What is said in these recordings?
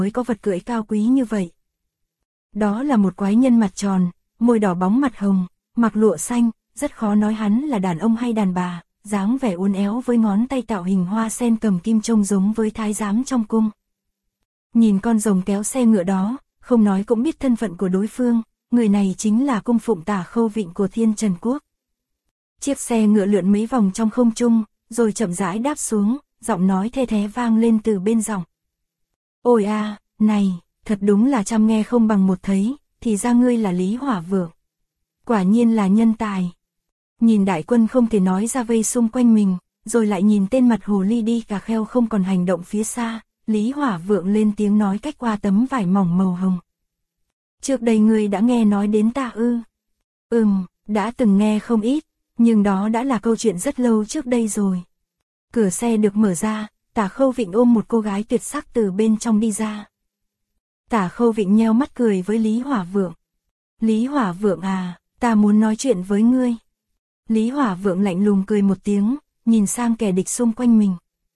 mới có vật cưỡi cao quý như vậy. Đó là một quái nhân mặt tròn, môi đỏ bóng mặt hồng, mặc lụa xanh, rất khó nói hắn là đàn ông hay đàn bà, dáng vẻ uốn éo với ngón tay tạo hình hoa sen cầm kim trông giống với thái giám trong cung. Nhìn con rồng kéo xe ngựa đó, không nói cũng biết thân phận của đối phương, người này chính là cung phụng Tả Khâu Vịnh của Thiên Trần Quốc. Chiếc xe ngựa lượn mấy vòng trong không trung, rồi chậm rãi đáp xuống, giọng nói the thé vang lên từ bên giọng. Ôi a, này, thật đúng là trăm nghe không bằng một thấy, thì ra ngươi là Lý Hỏa Vượng. Quả nhiên là nhân tài. Nhìn đại quân không thể nói ra vây xung quanh mình, rồi lại nhìn tên mặt hồ ly đi cà kheo không còn hành động phía xa, Lý Hỏa Vượng lên tiếng nói cách qua tấm vải mỏng màu hồng. Trước đây ngươi đã nghe nói đến ta ư? Đã từng nghe không ít, nhưng đó đã là câu chuyện rất lâu trước đây rồi. Cửa xe được mở ra, Tả Khâu Vịnh ôm một cô gái tuyệt sắc từ bên trong đi ra. Tả Khâu Vịnh nheo mắt cười với Lý Hỏa Vượng. Lý Hỏa Vượng à, ta muốn nói chuyện với ngươi. Lý Hỏa Vượng lạnh lùng cười một tiếng, nhìn sang kẻ địch xung quanh mình.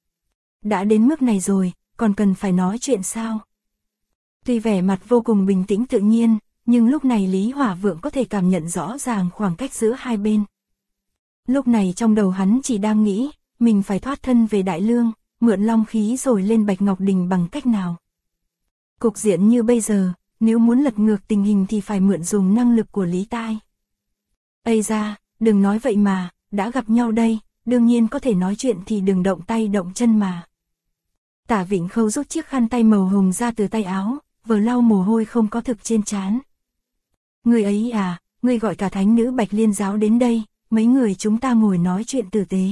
Đã đến mức này rồi, còn cần phải nói chuyện sao? Tuy vẻ mặt vô cùng bình tĩnh tự nhiên, nhưng lúc này Lý Hỏa Vượng có thể cảm nhận rõ ràng khoảng cách giữa hai bên. Lúc này trong đầu hắn chỉ đang nghĩ, mình phải thoát thân về Đại Lương, mượn long khí rồi lên Bạch Ngọc Đình bằng cách nào. Cục diện như bây giờ, nếu muốn lật ngược tình hình thì phải mượn dùng năng lực của Lý Tai. Ây da, đừng nói vậy mà, đã gặp nhau đây, đương nhiên có thể nói chuyện thì đừng động tay động chân mà. Tả Vịnh Khâu rút chiếc khăn tay màu hồng ra từ tay áo, vừa lau mồ hôi không có thực trên trán. Người ấy à, người gọi cả thánh nữ Bạch Liên giáo đến đây, mấy người chúng ta ngồi nói chuyện tử tế.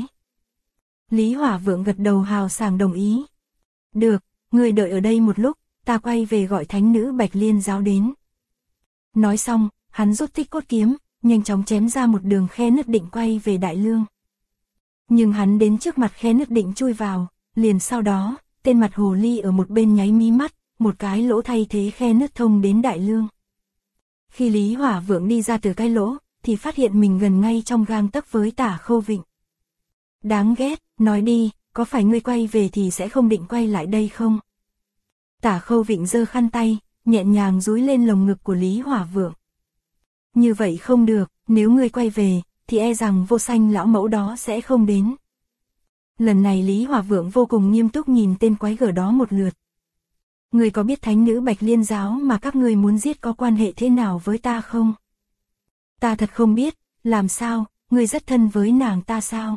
Lý Hỏa Vượng gật đầu hào sảng đồng ý. Được, người đợi ở đây một lúc, ta quay về gọi thánh nữ Bạch Liên giáo đến. Nói xong, hắn rút Tích Cốt kiếm, nhanh chóng chém ra một đường khe nứt định quay về Đại Lương. Nhưng hắn đến trước mặt khe nứt định chui vào, liền sau đó, tên mặt hồ ly ở một bên nháy mí mắt, một cái lỗ thay thế khe nứt thông đến Đại Lương. Khi Lý Hỏa Vượng đi ra từ cái lỗ, thì phát hiện mình gần ngay trong gang tấc với Tả Khâu Vịnh. Đáng ghét, nói đi, có phải ngươi quay về thì sẽ không định quay lại đây không? Tả Khâu Vịnh giơ khăn tay, nhẹ nhàng dúi lên lồng ngực của Lý Hỏa Vượng. Như vậy không được, nếu ngươi quay về, thì e rằng Vô Sanh lão mẫu đó sẽ không đến. Lần này Lý Hỏa Vượng vô cùng nghiêm túc nhìn tên quái gở đó một lượt. Ngươi có biết thánh nữ Bạch Liên giáo mà các ngươi muốn giết có quan hệ thế nào với ta không? Ta thật không biết, làm sao, ngươi rất thân với nàng ta sao?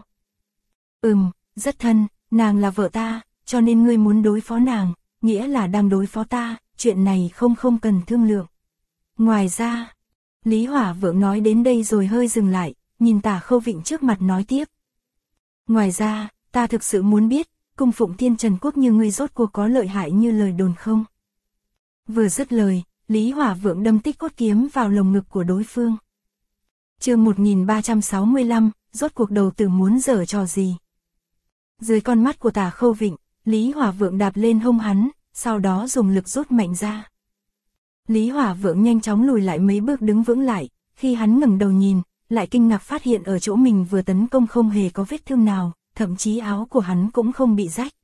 Rất thân, nàng là vợ ta, cho nên ngươi muốn đối phó nàng, nghĩa là đang đối phó ta, chuyện này không cần thương lượng. Ngoài ra, Lý Hỏa Vượng nói đến đây rồi hơi dừng lại, nhìn Tả Khâu Vịnh trước mặt nói tiếp. Ngoài ra, ta thực sự muốn biết, cung phụng Thiên Trần Quốc như ngươi rốt cuộc có lợi hại như lời đồn không? Vừa dứt lời, Lý Hỏa Vượng đâm Tích Cốt kiếm vào lồng ngực của đối phương. Chương 1365, rốt cuộc đầu tử muốn giở trò gì? Dưới con mắt của Tả Khâu Vịnh, Lý Hỏa Vượng đạp lên hông hắn, sau đó dùng lực rút mạnh ra. Lý Hỏa Vượng nhanh chóng lùi lại mấy bước đứng vững lại, khi hắn ngẩng đầu nhìn, lại kinh ngạc phát hiện ở chỗ mình vừa tấn công không hề có vết thương nào, thậm chí áo của hắn cũng không bị rách.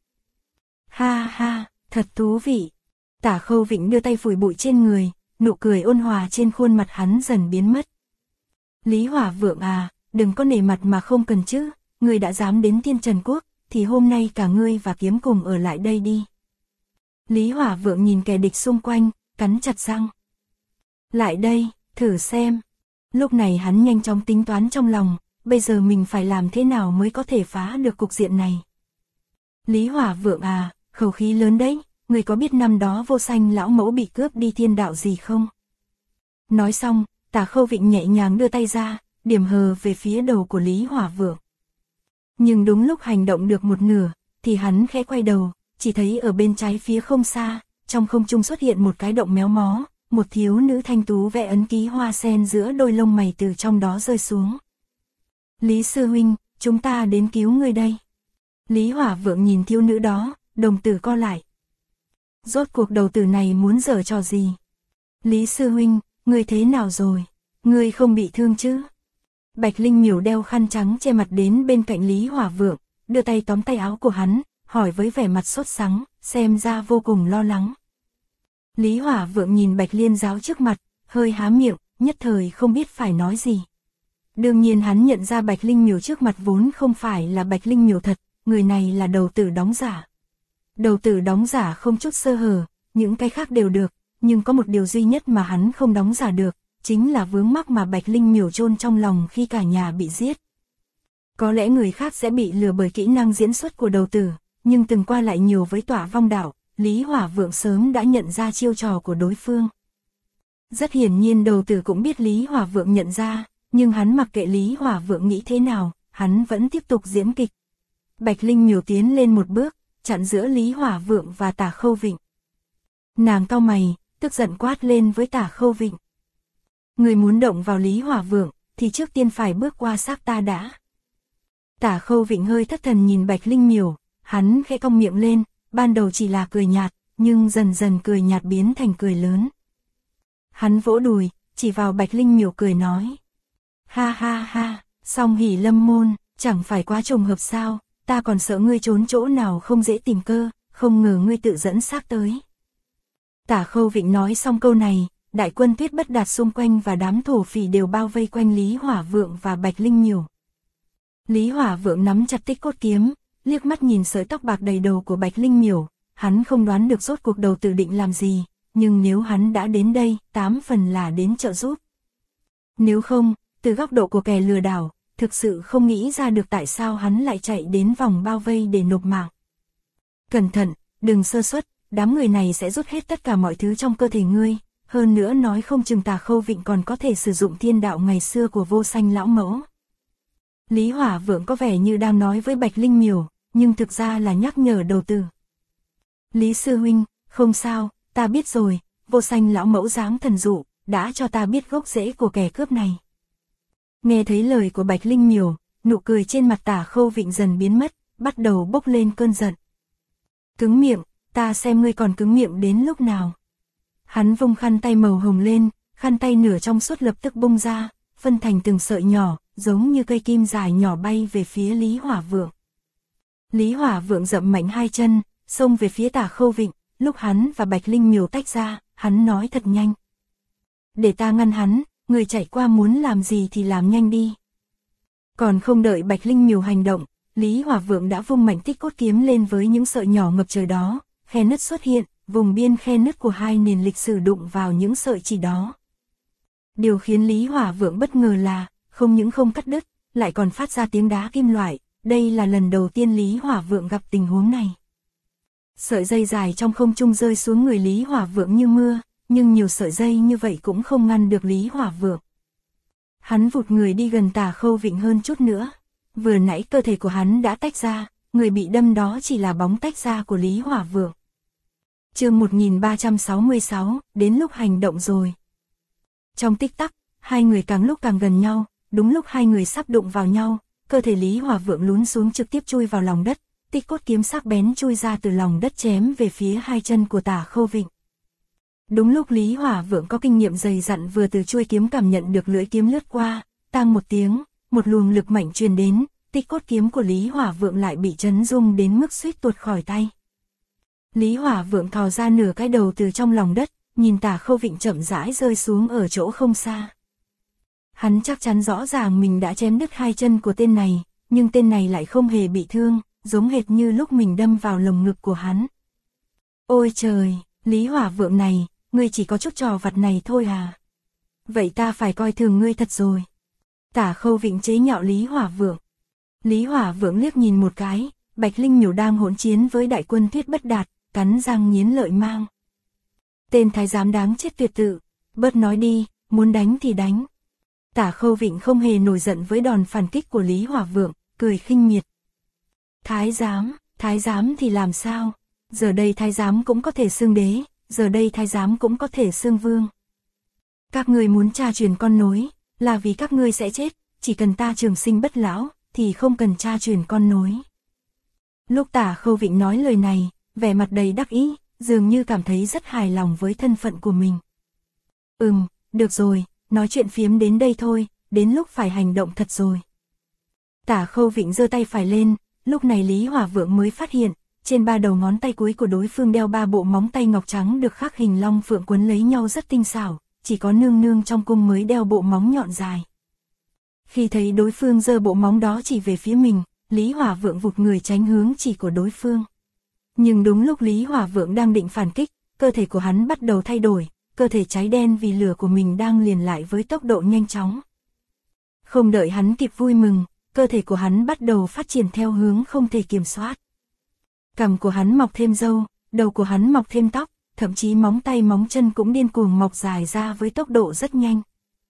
Ha ha, thật thú vị. Tả Khâu Vịnh đưa tay phủi bụi trên người, nụ cười ôn hòa trên khuôn mặt hắn dần biến mất. Lý Hỏa Vượng à, đừng có nể mặt mà không cần chứ, ngươi đã dám đến Thiên Trần Quốc, thì hôm nay cả ngươi và kiếm cùng ở lại đây đi. Lý Hỏa Vượng nhìn kẻ địch xung quanh, cắn chặt răng. Lại đây, thử xem. Lúc này hắn nhanh chóng tính toán trong lòng, bây giờ mình phải làm thế nào mới có thể phá được cục diện này. Lý Hỏa Vượng à, khẩu khí lớn đấy, người có biết năm đó Vô Sanh lão mẫu bị cướp đi thiên đạo gì không? Nói xong, Tả Khâu Vịnh nhẹ nhàng đưa tay ra, điểm hờ về phía đầu của Lý Hỏa Vượng. Nhưng đúng lúc hành động được một nửa, thì hắn khẽ quay đầu, chỉ thấy ở bên trái phía không xa, trong không trung xuất hiện một cái động méo mó, một thiếu nữ thanh tú vẽ ấn ký hoa sen giữa đôi lông mày từ trong đó rơi xuống. Lý sư huynh, chúng ta đến cứu ngươi đây. Lý Hỏa Vượng nhìn thiếu nữ đó, đồng tử co lại. Rốt cuộc đầu tử này muốn giở trò gì? Lý sư huynh, ngươi thế nào rồi? Ngươi không bị thương chứ? Bạch Linh Miểu đeo khăn trắng che mặt đến bên cạnh Lý Hỏa Vượng, đưa tay tóm tay áo của hắn, hỏi với vẻ mặt sốt sắng, xem ra vô cùng lo lắng. Lý Hỏa Vượng nhìn Bạch Liên giáo trước mặt, hơi há miệng, nhất thời không biết phải nói gì. Đương nhiên hắn nhận ra Bạch Linh Miểu trước mặt vốn không phải là Bạch Linh Miểu thật, người này là đầu tử đóng giả. Đầu tử đóng giả không chút sơ hở, những cái khác đều được, nhưng có một điều duy nhất mà hắn không đóng giả được, chính là vướng mắc mà Bạch Linh Miểu chôn trong lòng khi cả nhà bị giết. Có lẽ người khác sẽ bị lừa bởi kỹ năng diễn xuất của đầu tử, nhưng từng qua lại nhiều với Tỏa Vong Đạo, Lý Hỏa Vượng sớm đã nhận ra chiêu trò của đối phương. Rất hiển nhiên đầu tử cũng biết Lý Hỏa Vượng nhận ra, nhưng hắn mặc kệ Lý Hỏa Vượng nghĩ thế nào, hắn vẫn tiếp tục diễn kịch. Bạch Linh Miểu tiến lên một bước, chặn giữa Lý Hỏa Vượng và Tả Khâu Vịnh. Nàng cau mày, tức giận quát lên với Tả Khâu Vịnh. Người muốn động vào Lý Hỏa Vượng, thì trước tiên phải bước qua xác ta đã. Tả Khâu Vịnh hơi thất thần nhìn Bạch Linh Miểu, hắn khẽ cong miệng lên, ban đầu chỉ là cười nhạt, nhưng dần dần cười nhạt biến thành cười lớn. Hắn vỗ đùi, chỉ vào Bạch Linh Miểu cười nói. Ha ha ha, Song Hỷ Lâm môn, chẳng phải quá trùng hợp sao, ta còn sợ ngươi trốn chỗ nào không dễ tìm cơ, không ngờ ngươi tự dẫn xác tới. Tả Khâu Vịnh nói xong câu này, đại quân Tuyết Bất Đạt xung quanh và đám thổ phỉ đều bao vây quanh Lý Hỏa Vượng và Bạch Linh Miểu. Lý Hỏa Vượng nắm chặt Tích Cốt kiếm, liếc mắt nhìn sợi tóc bạc đầy đầu của Bạch Linh Miểu, hắn không đoán được rốt cuộc đầu tử định làm gì, nhưng nếu hắn đã đến đây, 8 phần là đến trợ giúp. Nếu không, từ góc độ của kẻ lừa đảo, thực sự không nghĩ ra được tại sao hắn lại chạy đến vòng bao vây để nộp mạng. Cẩn thận, đừng sơ suất, đám người này sẽ rút hết tất cả mọi thứ trong cơ thể ngươi, hơn nữa nói không chừng Tả Khâu Vịnh còn có thể sử dụng thiên đạo ngày xưa của Vô Sanh lão mẫu. Lý Hỏa Vượng có vẻ như đang nói với Bạch Linh Miểu, nhưng thực ra là nhắc nhở đầu tử. Lý sư huynh, không sao, ta biết rồi, Vô Sanh lão mẫu dáng thần dụ, đã cho ta biết gốc rễ của kẻ cướp này. Nghe thấy lời của Bạch Linh Miểu, nụ cười trên mặt Tả Khâu Vịnh dần biến mất, bắt đầu bốc lên cơn giận. Cứng miệng, ta xem ngươi còn cứng miệng đến lúc nào. Hắn vung khăn tay màu hồng lên, khăn tay nửa trong suốt lập tức bung ra, phân thành từng sợi nhỏ, giống như cây kim dài nhỏ bay về phía Lý Hỏa Vượng. Lý Hỏa Vượng dậm mạnh hai chân, xông về phía Tả Khâu Vịnh, lúc hắn và Bạch Linh Miểu tách ra, hắn nói thật nhanh. Để ta ngăn hắn, người chạy qua muốn làm gì thì làm nhanh đi. Còn không đợi Bạch Linh Miểu hành động, Lý Hỏa Vượng đã vung mạnh Tích Cốt kiếm lên với những sợi nhỏ ngập trời đó, khe nứt xuất hiện, vùng biên khe nứt của hai nền lịch sử đụng vào những sợi chỉ đó. Điều khiến Lý Hỏa Vượng bất ngờ là, không những không cắt đứt, lại còn phát ra tiếng đá kim loại, đây là lần đầu tiên Lý Hỏa Vượng gặp tình huống này. Sợi dây dài trong không trung rơi xuống người Lý Hỏa Vượng như mưa, nhưng nhiều sợi dây như vậy cũng không ngăn được Lý Hỏa Vượng. Hắn vụt người đi gần Tả Khâu Vịnh hơn chút nữa. Vừa nãy cơ thể của hắn đã tách ra, người bị đâm đó chỉ là bóng tách ra của Lý Hỏa Vượng. Chương 1366, đến lúc hành động rồi. Trong tích tắc, hai người càng lúc càng gần nhau, đúng lúc hai người sắp đụng vào nhau, cơ thể Lý Hỏa Vượng lún xuống trực tiếp chui vào lòng đất, Tích Cốt kiếm sắc bén chui ra từ lòng đất chém về phía hai chân của Tả Khâu Vịnh. Đúng lúc Lý Hỏa Vượng có kinh nghiệm dày dặn vừa từ chuôi kiếm cảm nhận được lưỡi kiếm lướt qua, tang một tiếng, một luồng lực mạnh truyền đến, Tích Cốt kiếm của Lý Hỏa Vượng lại bị chấn rung đến mức suýt tuột khỏi tay. Lý Hỏa Vượng thò ra nửa cái đầu từ trong lòng đất, nhìn Tả Khâu Vịnh chậm rãi rơi xuống ở chỗ không xa. Hắn chắc chắn rõ ràng mình đã chém đứt hai chân của tên này, nhưng tên này lại không hề bị thương, giống hệt như lúc mình đâm vào lồng ngực của hắn. Ôi trời, Lý Hỏa Vượng này, ngươi chỉ có chút trò vặt này thôi à? Vậy ta phải coi thường ngươi thật rồi. Tả Khâu Vịnh chế nhạo Lý Hỏa Vượng. Lý Hỏa Vượng liếc nhìn một cái, Bạch Linh Miểu đang hỗn chiến với đại quân Tuyết Bất Đạt, cắn răng nghiến lợi mang. Tên thái giám đáng chết tuyệt tự, bớt nói đi, muốn đánh thì đánh. Tả Khâu Vịnh không hề nổi giận với đòn phản kích của Lý Hỏa Vượng, cười khinh miệt. Thái giám thì làm sao? Giờ đây thái giám cũng có thể xưng đế, giờ đây thái giám cũng có thể xưng vương. Các ngươi muốn tra truyền con nối, là vì các ngươi sẽ chết, chỉ cần ta trường sinh bất lão, thì không cần tra truyền con nối. Lúc Tả Khâu Vịnh nói lời này, vẻ mặt đầy đắc ý, dường như cảm thấy rất hài lòng với thân phận của mình. Được rồi, nói chuyện phiếm đến đây thôi, đến lúc phải hành động thật rồi. Tả Khâu Vịnh giơ tay phải lên, lúc này Lý Hỏa Vượng mới phát hiện, trên 3 đầu ngón tay cuối của đối phương đeo 3 bộ móng tay ngọc trắng được khắc hình long phượng quấn lấy nhau rất tinh xảo, chỉ có nương nương trong cung mới đeo bộ móng nhọn dài. Khi thấy đối phương giơ bộ móng đó chỉ về phía mình, Lý Hỏa Vượng vụt người tránh hướng chỉ của đối phương. Nhưng đúng lúc Lý Hỏa Vượng đang định phản kích, cơ thể của hắn bắt đầu thay đổi, cơ thể cháy đen vì lửa của mình đang liền lại với tốc độ nhanh chóng. Không đợi hắn kịp vui mừng, cơ thể của hắn bắt đầu phát triển theo hướng không thể kiểm soát. Cằm của hắn mọc thêm râu, đầu của hắn mọc thêm tóc, thậm chí móng tay móng chân cũng điên cuồng mọc dài ra với tốc độ rất nhanh.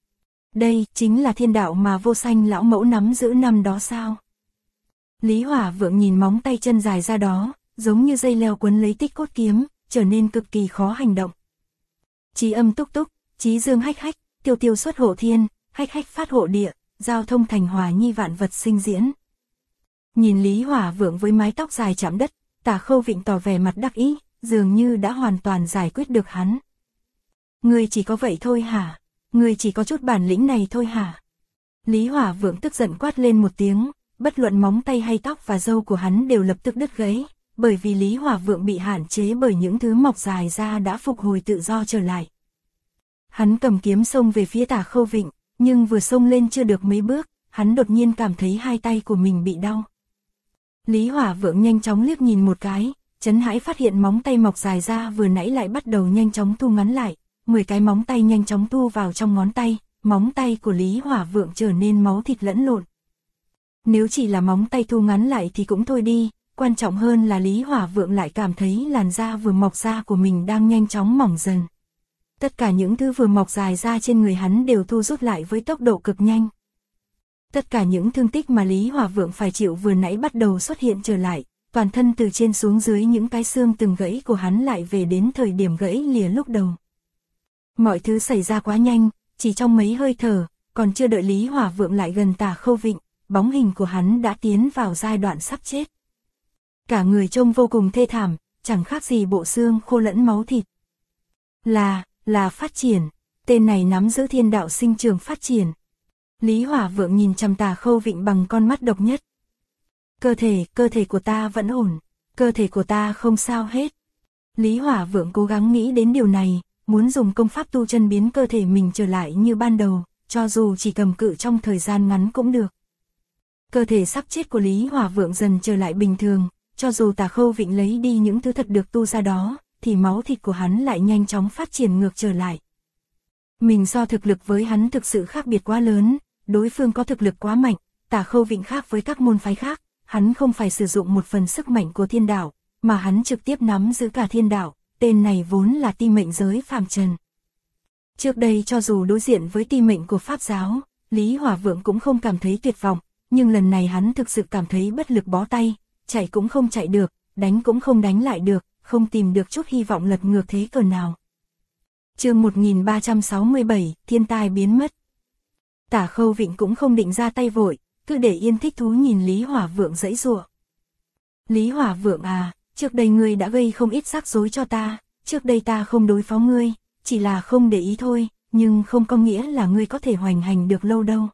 Đây chính là thiên đạo mà Vô Sanh lão mẫu nắm giữ năm đó sao? Lý Hỏa Vượng nhìn móng tay chân dài ra đó, giống như dây leo quấn lấy tích cốt kiếm, trở nên cực kỳ khó hành động. Chí âm túc túc, chí dương hách hách, tiêu tiêu xuất hộ thiên, hách hách phát hộ địa, giao thông thành hòa nhi vạn vật sinh diễn. Nhìn Lý Hỏa Vượng với mái tóc dài chạm đất, Tả Khâu Vịnh tỏ vẻ mặt đắc ý, dường như đã hoàn toàn giải quyết được hắn. Ngươi chỉ có vậy thôi hả? Ngươi chỉ có chút bản lĩnh này thôi hả? Lý Hỏa Vượng tức giận quát lên một tiếng, bất luận móng tay hay tóc và râu của hắn đều lập tức đứt gãy, bởi vì Lý Hỏa Vượng bị hạn chế bởi những thứ mọc dài ra đã phục hồi tự do trở lại. Hắn cầm kiếm xông về phía Tả Khâu Vịnh, nhưng vừa xông lên chưa được mấy bước, hắn đột nhiên cảm thấy hai tay của mình bị đau. Lý Hỏa Vượng nhanh chóng liếc nhìn một cái, chấn hãi phát hiện móng tay mọc dài ra vừa nãy lại bắt đầu nhanh chóng thu ngắn lại, 10 cái móng tay nhanh chóng thu vào trong ngón tay, móng tay của Lý Hỏa Vượng trở nên máu thịt lẫn lộn. Nếu chỉ là móng tay thu ngắn lại thì cũng thôi đi, quan trọng hơn là Lý Hỏa Vượng lại cảm thấy làn da vừa mọc ra của mình đang nhanh chóng mỏng dần. Tất cả những thứ vừa mọc dài ra trên người hắn đều thu rút lại với tốc độ cực nhanh. Tất cả những thương tích mà Lý Hỏa Vượng phải chịu vừa nãy bắt đầu xuất hiện trở lại, toàn thân từ trên xuống dưới những cái xương từng gãy của hắn lại về đến thời điểm gãy lìa lúc đầu. Mọi thứ xảy ra quá nhanh, chỉ trong mấy hơi thở, còn chưa đợi Lý Hỏa Vượng lại gần Tả Khâu Vịnh, bóng hình của hắn đã tiến vào giai đoạn sắp chết. Cả người trông vô cùng thê thảm, chẳng khác gì bộ xương khô lẫn máu thịt. Là phát triển, tên này nắm giữ thiên đạo sinh trường phát triển. Lý Hỏa Vượng nhìn chằm Tả Khâu Vịnh bằng con mắt độc nhất. Cơ thể của ta vẫn ổn, cơ thể của ta không sao hết. Lý Hỏa Vượng cố gắng nghĩ đến điều này, muốn dùng công pháp tu chân biến cơ thể mình trở lại như ban đầu, cho dù chỉ cầm cự trong thời gian ngắn cũng được. Cơ thể sắp chết của Lý Hỏa Vượng dần trở lại bình thường, cho dù Tả Khâu Vịnh lấy đi những thứ thật được tu ra đó, thì máu thịt của hắn lại nhanh chóng phát triển ngược trở lại. Mình so thực lực với hắn thực sự khác biệt quá lớn, đối phương có thực lực quá mạnh, Tả Khâu Vịnh khác với các môn phái khác, hắn không phải sử dụng một phần sức mạnh của thiên đạo, mà hắn trực tiếp nắm giữ cả thiên đạo, tên này vốn là ti mệnh giới phàm trần. Trước đây cho dù đối diện với ti mệnh của Pháp giáo, Lý Hỏa Vượng cũng không cảm thấy tuyệt vọng, nhưng lần này hắn thực sự cảm thấy bất lực bó tay, chạy cũng không chạy được, đánh cũng không đánh lại được, không tìm được chút hy vọng lật ngược thế cờ nào. Chương 1367, thiên tai biến mất. Tả Khâu Vịnh cũng không định ra tay vội, cứ để yên thích thú nhìn Lý Hỏa Vượng giãy giụa. Lý Hỏa Vượng à, trước đây ngươi đã gây không ít rắc rối cho ta, trước đây ta không đối phó ngươi, chỉ là không để ý thôi, nhưng không có nghĩa là ngươi có thể hoành hành được lâu đâu.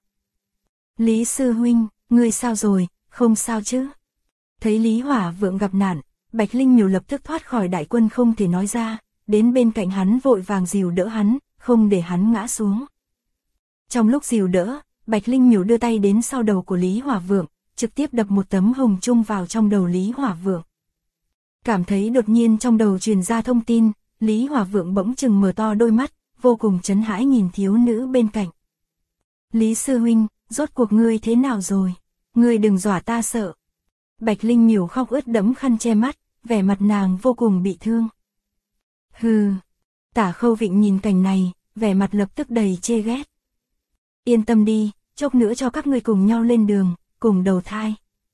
Lý sư huynh, ngươi sao rồi, không sao chứ? Thấy Lý Hỏa Vượng gặp nạn, Bạch Linh Miểu lập tức thoát khỏi đại quân không thể nói ra, đến bên cạnh hắn vội vàng dìu đỡ hắn, không để hắn ngã xuống. Trong lúc dìu đỡ, Bạch Linh Miểu đưa tay đến sau đầu của Lý Hỏa Vượng, trực tiếp đập một tấm hồng chung vào trong đầu Lý Hỏa Vượng. Cảm thấy đột nhiên trong đầu truyền ra thông tin, Lý Hỏa Vượng bỗng chừng mở to đôi mắt, vô cùng chấn hãi nhìn thiếu nữ bên cạnh. Lý sư huynh, rốt cuộc ngươi thế nào rồi? Ngươi đừng dọa ta sợ. Bạch Linh Miểu khóc ướt đẫm khăn che mắt, vẻ mặt nàng vô cùng bị thương. Hừ. Tả Khâu Vịnh nhìn cảnh này, vẻ mặt lập tức đầy chê ghét. Yên tâm đi, chốc nữa cho các ngươi cùng nhau lên đường, cùng đầu thai.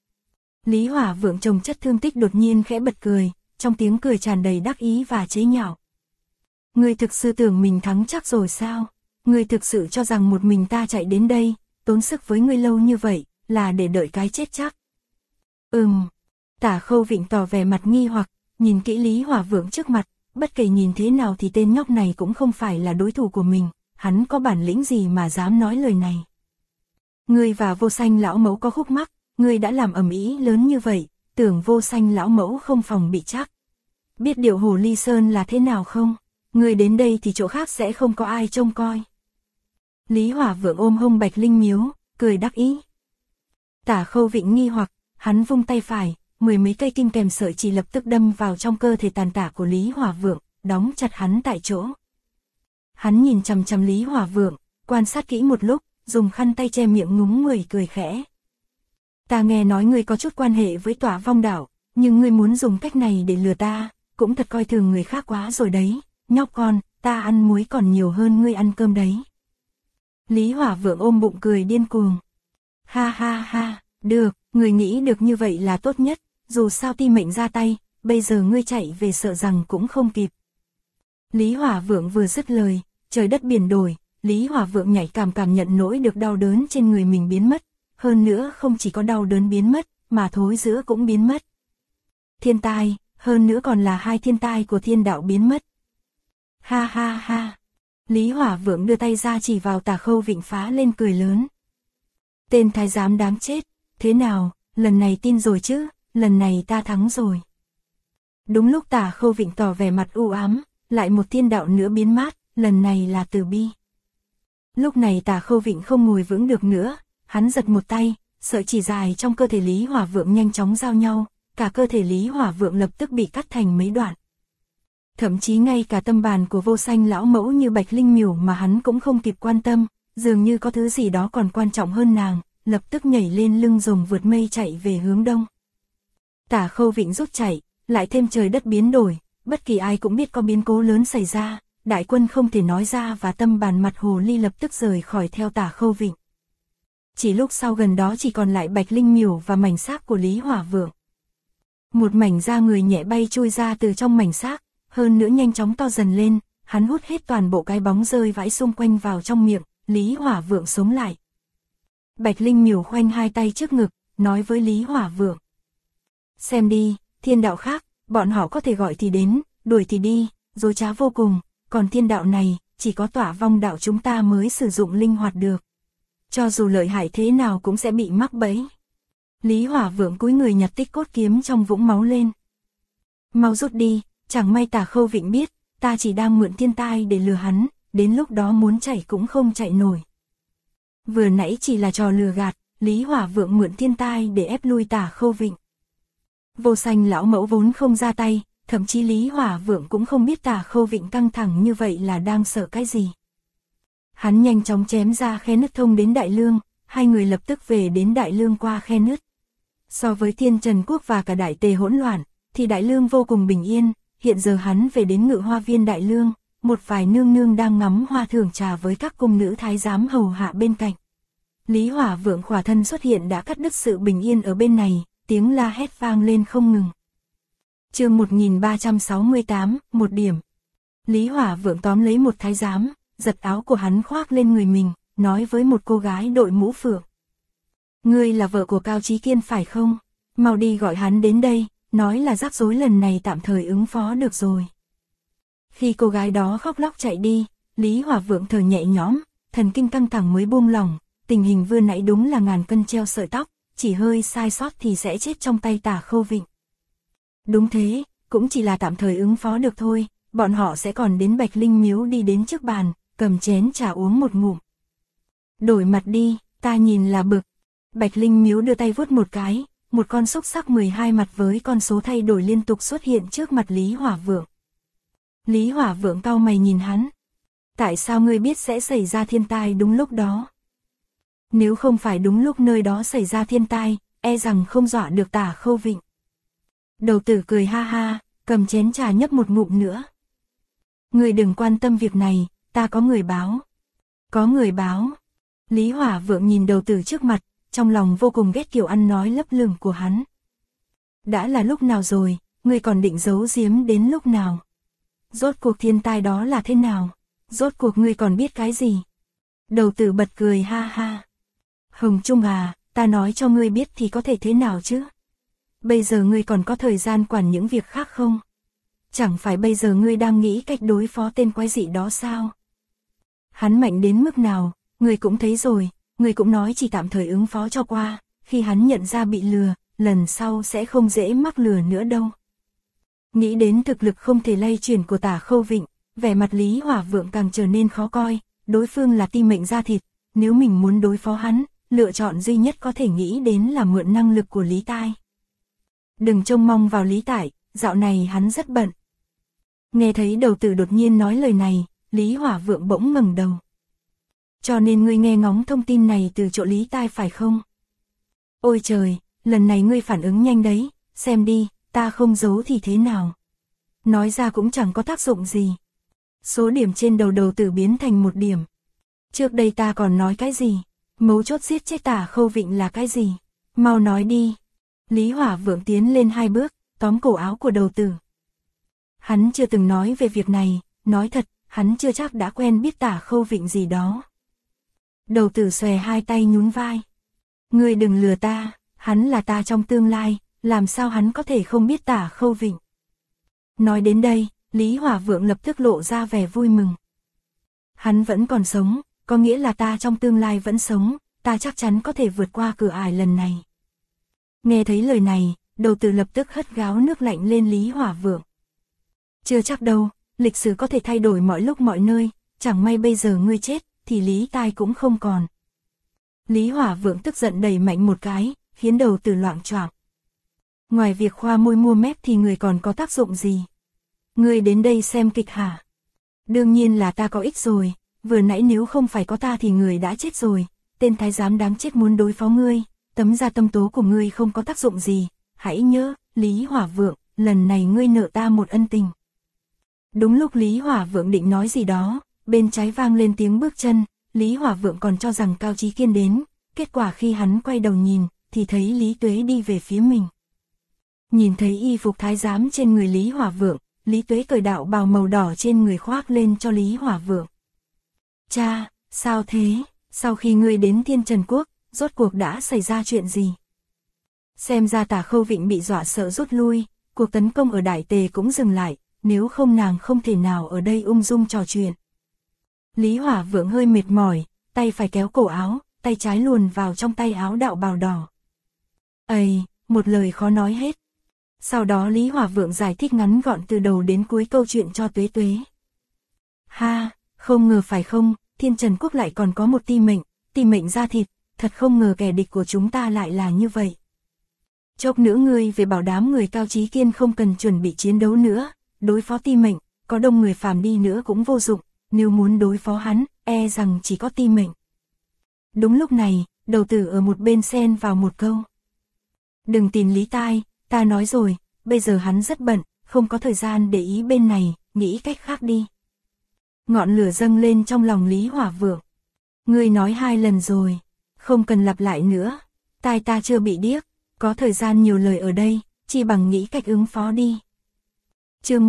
Lý Hỏa Vượng chồng chất thương tích đột nhiên khẽ bật cười, trong tiếng cười tràn đầy đắc ý và chế nhạo. Ngươi thực sự tưởng mình thắng chắc rồi sao? Ngươi thực sự cho rằng một mình ta chạy đến đây, tốn sức với ngươi lâu như vậy, là để đợi cái chết chắc? Tả Khâu Vịnh tỏ vẻ mặt nghi hoặc, nhìn kỹ Lý Hỏa Vượng trước mặt, bất kể nhìn thế nào thì tên nhóc này cũng không phải là đối thủ của mình, hắn có bản lĩnh gì mà dám nói lời này. Ngươi và Vô Sanh lão mẫu có khúc mắc, ngươi đã làm ầm ĩ lớn như vậy, tưởng Vô Sanh lão mẫu không phòng bị chắc. Biết điệu Hồ Ly Sơn là thế nào không? Người đến đây thì chỗ khác sẽ không có ai trông coi. Lý Hỏa Vượng ôm hông Bạch Linh Miếu, cười đắc ý. Tả Khâu Vịnh nghi hoặc, hắn vung tay phải, 10 mấy cây kim kèm sợi chỉ lập tức đâm vào trong cơ thể tàn tả của Lý Hỏa Vượng, đóng chặt hắn tại chỗ. Hắn nhìn chằm chằm Lý Hỏa Vượng, quan sát kỹ một lúc, dùng khăn tay che miệng ngúng nguẩy cười khẽ. Ta nghe nói ngươi có chút quan hệ với Tỏa Vong Đảo, nhưng ngươi muốn dùng cách này để lừa ta, cũng thật coi thường người khác quá rồi đấy, nhóc con, ta ăn muối còn nhiều hơn ngươi ăn cơm đấy. Lý Hỏa Vượng ôm bụng cười điên cuồng. Ha ha ha, được, người nghĩ được như vậy là tốt nhất, dù sao ti mệnh ra tay, bây giờ ngươi chạy về sợ rằng cũng không kịp. Lý Hỏa Vượng vừa dứt lời, trời đất biển đổi, Lý Hỏa Vượng nhạy cảm nhận nỗi được đau đớn trên người mình biến mất, hơn nữa không chỉ có đau đớn biến mất, mà thối rữa cũng biến mất. Thiên tai, hơn nữa còn là 2 thiên tai của thiên đạo biến mất. Ha ha ha. Lý Hỏa Vượng đưa tay ra chỉ vào Tả Khâu Vịnh phá lên cười lớn. Tên thái giám đáng chết, thế nào, lần này tin rồi chứ, lần này ta thắng rồi. Đúng lúc Tả Khâu Vịnh tỏ vẻ mặt u ám, lại một thiên đạo nữa biến mất, lần này là Từ Bi. Lúc này Tả Khâu Vịnh không ngồi vững được nữa, hắn giật một tay, sợi chỉ dài trong cơ thể Lý Hỏa Vượng nhanh chóng giao nhau, cả cơ thể Lý Hỏa Vượng lập tức bị cắt thành mấy đoạn. Thậm chí ngay cả tâm bàn của Vô Sanh lão mẫu như Bạch Linh Miểu mà hắn cũng không kịp quan tâm, dường như có thứ gì đó còn quan trọng hơn nàng, lập tức nhảy lên lưng rồng vượt mây chạy về hướng đông. Tả Khâu Vịnh rút chạy, lại thêm trời đất biến đổi, bất kỳ ai cũng biết có biến cố lớn xảy ra, đại quân không thể nói ra và tâm bàn mặt hồ ly lập tức rời khỏi theo Tả Khâu Vịnh. Chỉ lúc sau gần đó chỉ còn lại Bạch Linh Miểu và mảnh xác của Lý Hỏa Vượng. Một mảnh da người nhẹ bay chui ra từ trong mảnh xác, hơn nữa nhanh chóng to dần lên, hắn hút hết toàn bộ cái bóng rơi vãi xung quanh vào trong miệng, Lý Hỏa Vượng sống lại. Bạch Linh Miểu khoanh 2 tay trước ngực, nói với Lý Hỏa Vượng. Xem đi, thiên đạo khác, bọn họ có thể gọi thì đến, đuổi thì đi, dối trá vô cùng, còn thiên đạo này, chỉ có Tỏa Vong Đạo chúng ta mới sử dụng linh hoạt được. Cho dù lợi hại thế nào cũng sẽ bị mắc bẫy. Lý Hỏa Vượng cúi người nhặt tích cốt kiếm trong vũng máu lên. Mau rút đi, chẳng may Tả Khâu Vịnh biết, ta chỉ đang mượn thiên tai để lừa hắn, đến lúc đó muốn chạy cũng không chạy nổi. Vừa nãy chỉ là trò lừa gạt, Lý Hỏa Vượng mượn thiên tai để ép lui Tả Khâu Vịnh. Vô Sanh lão mẫu vốn không ra tay, thậm chí Lý Hỏa Vượng cũng không biết Tả Khâu Vịnh căng thẳng như vậy là đang sợ cái gì. Hắn nhanh chóng chém ra khe nứt thông đến Đại Lương, hai người lập tức về đến Đại Lương qua khe nứt. So với Thiên Trần Quốc và cả Đại Tề hỗn loạn, thì Đại Lương vô cùng bình yên, hiện giờ hắn về đến Ngự Hoa Viên Đại Lương, một vài nương nương đang ngắm hoa thưởng trà với các cung nữ thái giám hầu hạ bên cạnh. Lý Hỏa Vượng khỏa thân xuất hiện đã cắt đứt sự bình yên ở bên này, tiếng la hét vang lên không ngừng. Chương 1368, một điểm. Lý Hỏa Vượng tóm lấy một thái giám, giật áo của hắn khoác lên người mình, nói với một cô gái đội mũ phượng. Ngươi là vợ của Cao Chí Kiên phải không? Mau đi gọi hắn đến đây, nói là rắc rối lần này tạm thời ứng phó được rồi. Khi cô gái đó khóc lóc chạy đi, Lý Hỏa Vượng thở nhẹ nhõm, thần kinh căng thẳng mới buông lỏng, tình hình vừa nãy đúng là ngàn cân treo sợi tóc, chỉ hơi sai sót thì sẽ chết trong tay Tả Khâu Vịnh. Đúng thế, cũng chỉ là tạm thời ứng phó được thôi, bọn họ sẽ còn đến Bạch Linh Miếu đi đến trước bàn, cầm chén trà uống một ngụm. Đổi mặt đi, ta nhìn là bực. Bạch Linh Miếu đưa tay vuốt một cái, một con xúc sắc 12 mặt với con số thay đổi liên tục xuất hiện trước mặt Lý Hỏa Vượng. Lý Hỏa Vượng cau mày nhìn hắn. Tại sao ngươi biết sẽ xảy ra thiên tai đúng lúc đó? Nếu không phải đúng lúc nơi đó xảy ra thiên tai, e rằng không dọa được Tả Khâu Vịnh. Đầu tử cười ha ha, cầm chén trà nhấp một ngụm nữa. Ngươi đừng quan tâm việc này, ta có người báo. Có người báo. Lý Hỏa Vượng nhìn đầu tử trước mặt, trong lòng vô cùng ghét kiểu ăn nói lấp lửng của hắn. Đã là lúc nào rồi, ngươi còn định giấu giếm đến lúc nào? Rốt cuộc thiên tai đó là thế nào? Rốt cuộc ngươi còn biết cái gì? Đầu tử bật cười ha ha. Hồng Trung à, ta nói cho ngươi biết thì có thể thế nào chứ? Bây giờ ngươi còn có thời gian quản những việc khác không? Chẳng phải bây giờ ngươi đang nghĩ cách đối phó tên quái dị đó sao? Hắn mạnh đến mức nào, ngươi cũng thấy rồi, ngươi cũng nói chỉ tạm thời ứng phó cho qua, khi hắn nhận ra bị lừa, lần sau sẽ không dễ mắc lừa nữa đâu. Nghĩ đến thực lực không thể lay chuyển của Tả Khâu Vịnh, vẻ mặt Lý Hỏa Vượng càng trở nên khó coi, đối phương là ti mệnh da thịt, nếu mình muốn đối phó hắn, lựa chọn duy nhất có thể nghĩ đến là mượn năng lực của Lý Tai. Đừng trông mong vào Lý Tải, dạo này hắn rất bận. Nghe thấy đầu tử đột nhiên nói lời này, Lý Hỏa Vượng bỗng ngẩng đầu. Cho nên ngươi nghe ngóng thông tin này từ chỗ Lý Tai phải không? Ôi trời, lần này ngươi phản ứng nhanh đấy, xem đi, ta không giấu thì thế nào? Nói ra cũng chẳng có tác dụng gì. Số điểm trên đầu tử biến thành 1 điểm. Trước đây ta còn nói cái gì? Mấu chốt giết chết Tả Khâu Vịnh là cái gì? Mau nói đi. Lý Hỏa Vượng tiến lên 2 bước, tóm cổ áo của đầu tử. Hắn chưa từng nói về việc này, nói thật, hắn chưa chắc đã quen biết Tả Khâu Vịnh gì đó. Đầu tử xòe 2 tay nhún vai. Ngươi đừng lừa ta, hắn là ta trong tương lai, làm sao hắn có thể không biết Tả Khâu Vịnh. Nói đến đây, Lý Hỏa Vượng lập tức lộ ra vẻ vui mừng. Hắn vẫn còn sống, có nghĩa là ta trong tương lai vẫn sống, ta chắc chắn có thể vượt qua cửa ải lần này. Nghe thấy lời này, đầu tử lập tức hất gáo nước lạnh lên Lý Hỏa Vượng. Chưa chắc đâu, lịch sử có thể thay đổi mọi lúc mọi nơi, chẳng may bây giờ ngươi chết, thì Lý Tai cũng không còn. Lý Hỏa Vượng tức giận đẩy mạnh một cái, khiến đầu tử loạng choạng. Ngoài việc khoa môi mua mép thì người còn có tác dụng gì? Ngươi đến đây xem kịch hả? Đương nhiên là ta có ích rồi, vừa nãy nếu không phải có ta thì người đã chết rồi, tên thái giám đáng chết muốn đối phó ngươi, tấm da tâm tố của ngươi không có tác dụng gì, hãy nhớ, Lý Hỏa Vượng, lần này ngươi nợ ta một ân tình. Đúng lúc Lý Hỏa Vượng định nói gì đó, bên trái vang lên tiếng bước chân, Lý Hỏa Vượng còn cho rằng Cao Chí Kiên đến, kết quả khi hắn quay đầu nhìn, thì thấy Lý Tuế đi về phía mình. Nhìn thấy y phục thái giám trên người Lý Hỏa Vượng, Lý Tuế cởi đạo bào màu đỏ trên người khoác lên cho Lý Hỏa Vượng. Cha, sao thế? Sau khi ngươi đến Thiên Trần Quốc, rốt cuộc đã xảy ra chuyện gì? Xem ra Tả Khâu Vịnh bị dọa sợ rút lui, cuộc tấn công ở Đại Tề cũng dừng lại, nếu không nàng không thể nào ở đây ung dung trò chuyện. Lý Hỏa Vượng hơi mệt mỏi, tay phải kéo cổ áo, tay trái luồn vào trong tay áo đạo bào đỏ. Ây, một lời khó nói hết. Sau đó Lý Hỏa Vượng giải thích ngắn gọn từ đầu đến cuối câu chuyện cho Tuế Tuế. Ha, không ngờ phải không, Thiên Trần Quốc lại còn có một ti mệnh da thịt, thật không ngờ kẻ địch của chúng ta lại là như vậy. Chốc nữa ngươi về bảo đám người Cao Chí Kiên không cần chuẩn bị chiến đấu nữa, đối phó ti mệnh, có đông người phàm đi nữa cũng vô dụng, nếu muốn đối phó hắn, e rằng chỉ có ti mệnh. Đúng lúc này, đầu tử ở một bên xen vào một câu. Đừng tìm Lý Tai, ta nói rồi, bây giờ hắn rất bận, không có thời gian để ý bên này, nghĩ cách khác đi. Ngọn lửa dâng lên trong lòng Lý Hỏa Vượng. Ngươi nói 2 lần rồi, không cần lặp lại nữa, tai ta chưa bị điếc, có thời gian nhiều lời ở đây, chỉ bằng nghĩ cách ứng phó đi. Chương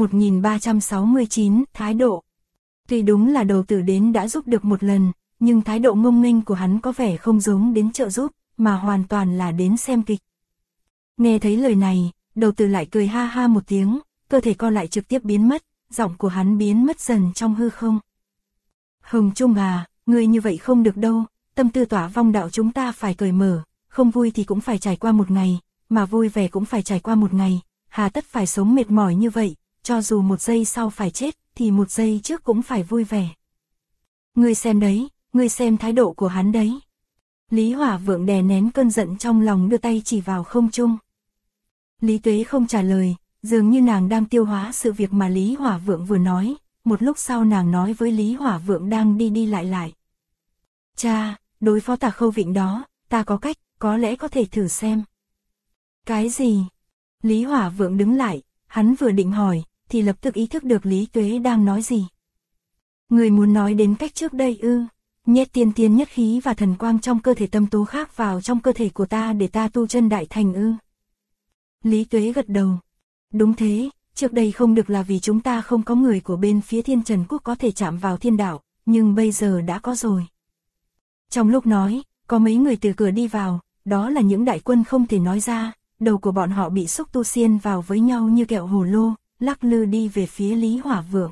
1369, thái độ. Tuy đúng là đầu tử đến đã giúp được một lần, nhưng thái độ ngông nghênh của hắn có vẻ không giống đến trợ giúp, mà hoàn toàn là đến xem kịch. Nghe thấy lời này, đầu tử lại cười ha ha một tiếng, cơ thể co lại trực tiếp biến mất, giọng của hắn biến mất dần trong hư không. Hồng Trung à, ngươi như vậy không được đâu, tâm tư tỏa vong đạo chúng ta phải cởi mở, không vui thì cũng phải trải qua một ngày, mà vui vẻ cũng phải trải qua một ngày, hà tất phải sống mệt mỏi như vậy, cho dù 1 giây sau phải chết, thì 1 giây trước cũng phải vui vẻ. Ngươi xem đấy, ngươi xem thái độ của hắn đấy. Lý Hỏa Vượng đè nén cơn giận trong lòng đưa tay chỉ vào không trung. Lý Tuế không trả lời, dường như nàng đang tiêu hóa sự việc mà Lý Hỏa Vượng vừa nói, một lúc sau nàng nói với Lý Hỏa Vượng đang đi lại. Cha, đối phó Tả Khâu Vịnh đó, ta có cách, có lẽ có thể thử xem. Cái gì? Lý Hỏa Vượng đứng lại, hắn vừa định hỏi, thì lập tức ý thức được Lý Tuế đang nói gì. Người muốn nói đến cách trước đây ư? Nhét tiên nhất khí và thần quang trong cơ thể tâm tố khác vào trong cơ thể của ta để ta tu chân đại thành ư? Lý Tuế gật đầu. Đúng thế, trước đây không được là vì chúng ta không có người của bên phía Thiên Trần Quốc có thể chạm vào thiên đạo, nhưng bây giờ đã có rồi. Trong lúc nói, có mấy người từ cửa đi vào, đó là những đại quân không thể nói ra, đầu của bọn họ bị xúc tu xiên vào với nhau như kẹo hồ lô, lắc lư đi về phía Lý Hỏa Vượng.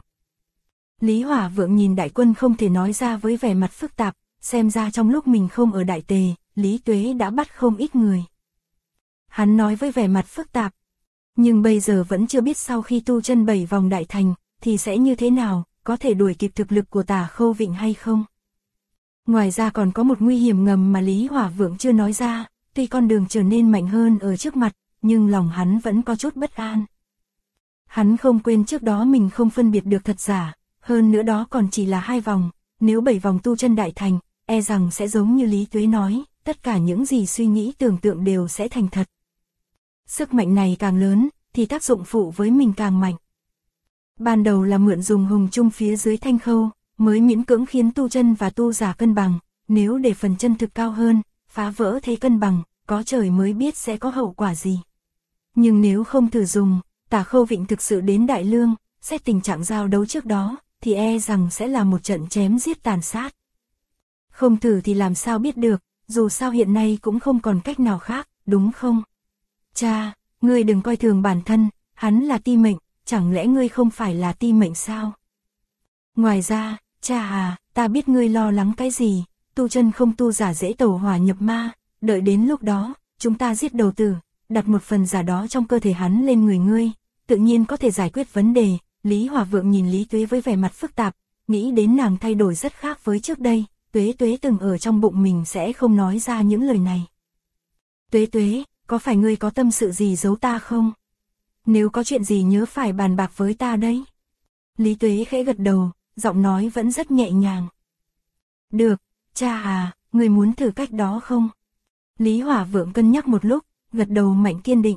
Lý Hỏa Vượng nhìn đại quân không thể nói ra với vẻ mặt phức tạp, xem ra trong lúc mình không ở Đại Tề, Lý Tuế đã bắt không ít người. Hắn nói với vẻ mặt phức tạp. Nhưng bây giờ vẫn chưa biết sau khi tu chân 7 vòng đại thành, thì sẽ như thế nào, có thể đuổi kịp thực lực của Tả Khâu Vịnh hay không. Ngoài ra còn có một nguy hiểm ngầm mà Lý Hỏa Vượng chưa nói ra, tuy con đường trở nên mạnh hơn ở trước mặt, nhưng lòng hắn vẫn có chút bất an. Hắn không quên trước đó mình không phân biệt được thật giả, hơn nữa đó còn chỉ là 2 vòng, nếu 7 vòng tu chân đại thành, e rằng sẽ giống như Lý Tuế nói, tất cả những gì suy nghĩ tưởng tượng đều sẽ thành thật. Sức mạnh này càng lớn, thì tác dụng phụ với mình càng mạnh. Ban đầu là mượn dùng hùng trung phía dưới thanh khâu, mới miễn cưỡng khiến tu chân và tu giả cân bằng, nếu để phần chân thực cao hơn, phá vỡ thế cân bằng, có trời mới biết sẽ có hậu quả gì. Nhưng nếu không thử dùng, Tả Khâu Vịnh thực sự đến Đại Lương, xét tình trạng giao đấu trước đó, thì e rằng sẽ là một trận chém giết tàn sát. Không thử thì làm sao biết được, dù sao hiện nay cũng không còn cách nào khác, đúng không? Cha, ngươi đừng coi thường bản thân, hắn là ti mệnh, chẳng lẽ ngươi không phải là ti mệnh sao? Ngoài ra, cha à, ta biết ngươi lo lắng cái gì, tu chân không tu giả dễ tẩu hỏa nhập ma, đợi đến lúc đó, chúng ta giết đầu tử, đặt một phần giả đó trong cơ thể hắn lên người ngươi, tự nhiên có thể giải quyết vấn đề. Lý Hỏa Vượng nhìn Lý Tuế với vẻ mặt phức tạp, nghĩ đến nàng thay đổi rất khác với trước đây, Tuế từng ở trong bụng mình sẽ không nói ra những lời này. Tuế, có phải ngươi có tâm sự gì giấu ta không? Nếu có chuyện gì nhớ phải bàn bạc với ta đấy. Lý Tuế khẽ gật đầu, giọng nói vẫn rất nhẹ nhàng. Được, cha à, ngươi muốn thử cách đó không? Lý Hỏa Vượng cân nhắc một lúc, gật đầu mạnh kiên định.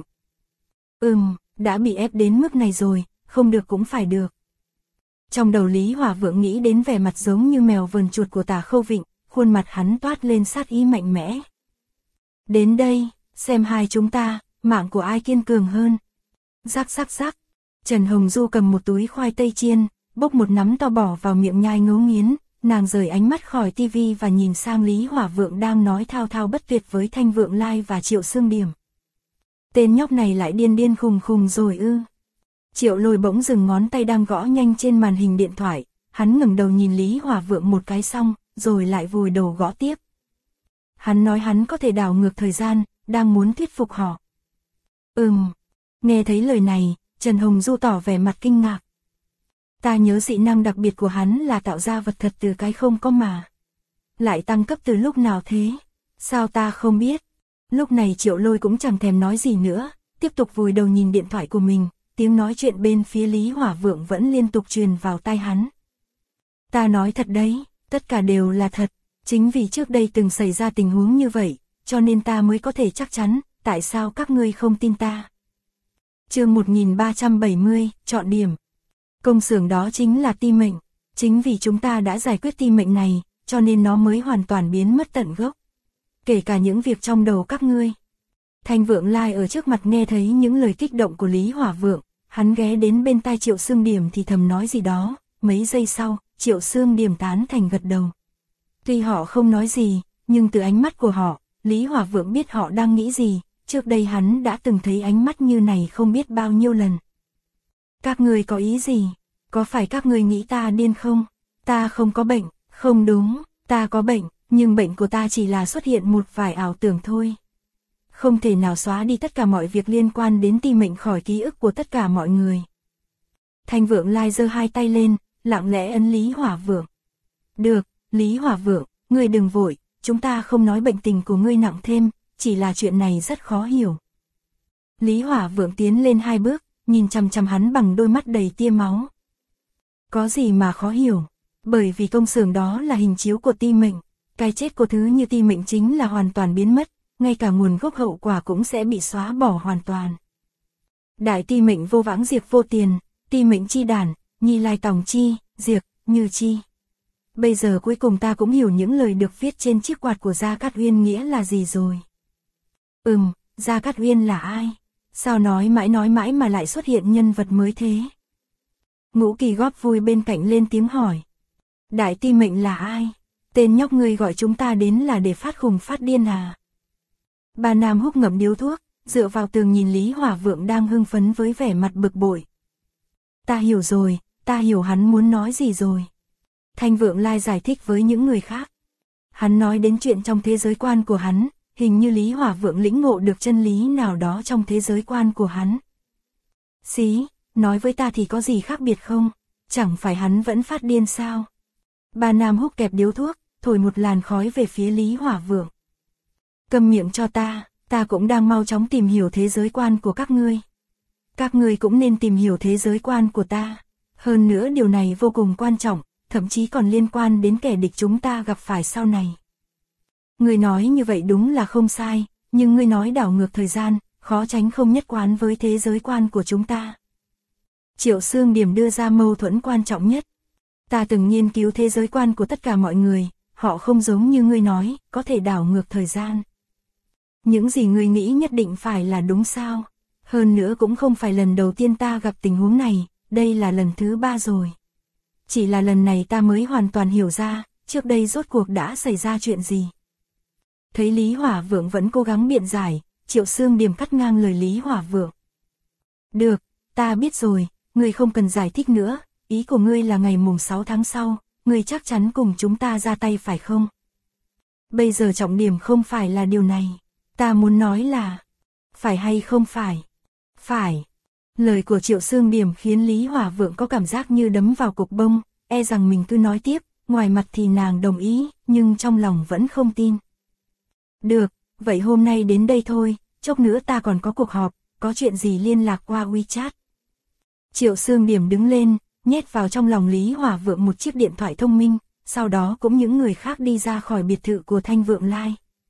Đã bị ép đến mức này rồi, không được cũng phải được. Trong đầu Lý Hỏa Vượng nghĩ đến vẻ mặt giống như mèo vờn chuột của Tả Khâu Vịnh, khuôn mặt hắn toát lên sát ý mạnh mẽ. Đến đây, xem hai chúng ta, mạng của ai kiên cường hơn. Rắc. Trần Hồng Du cầm một túi khoai tây chiên, bốc một nắm to bỏ vào miệng nhai ngấu nghiến, nàng rời ánh mắt khỏi tivi và nhìn sang Lý Hỏa Vượng đang nói thao thao bất tuyệt với Thanh Vượng Lai và Triệu Xương Điểm. Tên nhóc này lại điên khùng rồi ư? Triệu Lôi bỗng dừng ngón tay đang gõ nhanh trên màn hình điện thoại, hắn ngẩng đầu nhìn Lý Hỏa Vượng một cái xong, rồi lại vùi đầu gõ tiếp. Hắn nói hắn có thể đảo ngược thời gian, đang muốn thuyết phục họ. Nghe thấy lời này, Trần Hồng Du tỏ vẻ mặt kinh ngạc. Ta nhớ dị năng đặc biệt của hắn là tạo ra vật thật từ cái không có mà. Lại tăng cấp từ lúc nào thế? Sao ta không biết? Lúc này Triệu Lôi cũng chẳng thèm nói gì nữa, tiếp tục vùi đầu nhìn điện thoại của mình, tiếng nói chuyện bên phía Lý Hỏa Vượng vẫn liên tục truyền vào tai hắn. Ta nói thật đấy, tất cả đều là thật, chính vì trước đây từng xảy ra tình huống như vậy, cho nên ta mới có thể chắc chắn, tại sao các ngươi không tin ta. Chương 1370, chọn điểm. Công xưởng đó chính là ti mệnh, chính vì chúng ta đã giải quyết ti mệnh này, cho nên nó mới hoàn toàn biến mất tận gốc. Kể cả những việc trong đầu các ngươi. Thanh Vượng Lai ở trước mặt nghe thấy những lời kích động của Lý Hỏa Vượng, hắn ghé đến bên tai Triệu Xương Điểm thì thầm nói gì đó, mấy giây sau, Triệu Xương Điểm tán thành gật đầu. Tuy họ không nói gì, nhưng từ ánh mắt của họ, Lý Hỏa Vượng biết họ đang nghĩ gì, trước đây hắn đã từng thấy ánh mắt như này không biết bao nhiêu lần. Các ngươi có ý gì? Có phải các ngươi nghĩ ta điên không? Ta không có bệnh, không đúng, ta có bệnh, nhưng bệnh của ta chỉ là xuất hiện một vài ảo tưởng thôi. Không thể nào xóa đi tất cả mọi việc liên quan đến ti mệnh khỏi ký ức của tất cả mọi người. Thanh Vượng Lai giơ hai tay lên, lặng lẽ ấn Lý Hỏa Vượng. Được, Lý Hỏa Vượng, ngươi đừng vội, chúng ta không nói bệnh tình của ngươi nặng thêm, chỉ là chuyện này rất khó hiểu. Lý Hỏa Vượng tiến lên 2 bước, nhìn chằm chằm hắn bằng đôi mắt đầy tia máu. Có gì mà khó hiểu, bởi vì công xưởng đó là hình chiếu của ti mệnh, cái chết của thứ như ti mệnh chính là hoàn toàn biến mất, ngay cả nguồn gốc hậu quả cũng sẽ bị xóa bỏ hoàn toàn. Đại ti mệnh vô vãng diệt vô tiền, ti mệnh chi đản, nhi lai tòng chi, diệt, như chi. Bây giờ cuối cùng ta cũng hiểu những lời được viết trên chiếc quạt của Gia Cát Uyên nghĩa là gì rồi. Gia Cát Uyên là ai? Sao nói mãi mà lại xuất hiện nhân vật mới thế? Ngũ Kỳ góp vui bên cạnh lên tiếng hỏi. Đại ti mệnh là ai? Tên nhóc ngươi gọi chúng ta đến là để phát khùng phát điên à? Bà Nam Húc ngậm điếu thuốc, dựa vào tường nhìn Lý Hỏa Vượng đang hưng phấn với vẻ mặt bực bội. Ta hiểu rồi, ta hiểu hắn muốn nói gì rồi. Thanh Vượng Lai giải thích với những người khác. Hắn nói đến chuyện trong thế giới quan của hắn, hình như Lý Hỏa Vượng lĩnh ngộ được chân lý nào đó trong thế giới quan của hắn. Xí, nói với ta thì có gì khác biệt không? Chẳng phải hắn vẫn phát điên sao? Ba Nam húc kẹp điếu thuốc, thổi một làn khói về phía Lý Hỏa Vượng. Câm miệng cho ta cũng đang mau chóng tìm hiểu thế giới quan của các ngươi. Các ngươi cũng nên tìm hiểu thế giới quan của ta. Hơn nữa điều này vô cùng quan trọng, thậm chí còn liên quan đến kẻ địch chúng ta gặp phải sau này. Ngươi nói như vậy đúng là không sai, nhưng ngươi nói đảo ngược thời gian, khó tránh không nhất quán với thế giới quan của chúng ta. Triệu Xương Điềm đưa ra mâu thuẫn quan trọng nhất. Ta từng nghiên cứu thế giới quan của tất cả mọi người, họ không giống như ngươi nói, có thể đảo ngược thời gian. Những gì ngươi nghĩ nhất định phải là đúng sao? Hơn nữa cũng không phải lần đầu tiên ta gặp tình huống này, đây là lần thứ 3 rồi. Chỉ là lần này ta mới hoàn toàn hiểu ra, trước đây rốt cuộc đã xảy ra chuyện gì. Thấy Lý Hỏa Vượng vẫn cố gắng biện giải, Triệu Xương Điềm cắt ngang lời Lý Hỏa Vượng. Được, ta biết rồi, ngươi không cần giải thích nữa, ý của ngươi là ngày mùng 6 tháng sau, ngươi chắc chắn cùng chúng ta ra tay phải không? Bây giờ trọng điểm không phải là điều này, ta muốn nói là, phải hay không phải? Phải. Lời của Triệu Xương Điềm khiến Lý Hỏa Vượng có cảm giác như đấm vào cục bông, e rằng mình cứ nói tiếp, ngoài mặt thì nàng đồng ý, nhưng trong lòng vẫn không tin. Được, vậy hôm nay đến đây thôi, chốc nữa ta còn có cuộc họp, có chuyện gì liên lạc qua WeChat. Triệu Xương Điềm đứng lên, nhét vào trong lòng Lý Hỏa Vượng một chiếc điện thoại thông minh, sau đó cũng những người khác đi ra khỏi biệt thự của Thanh Vượng Lai.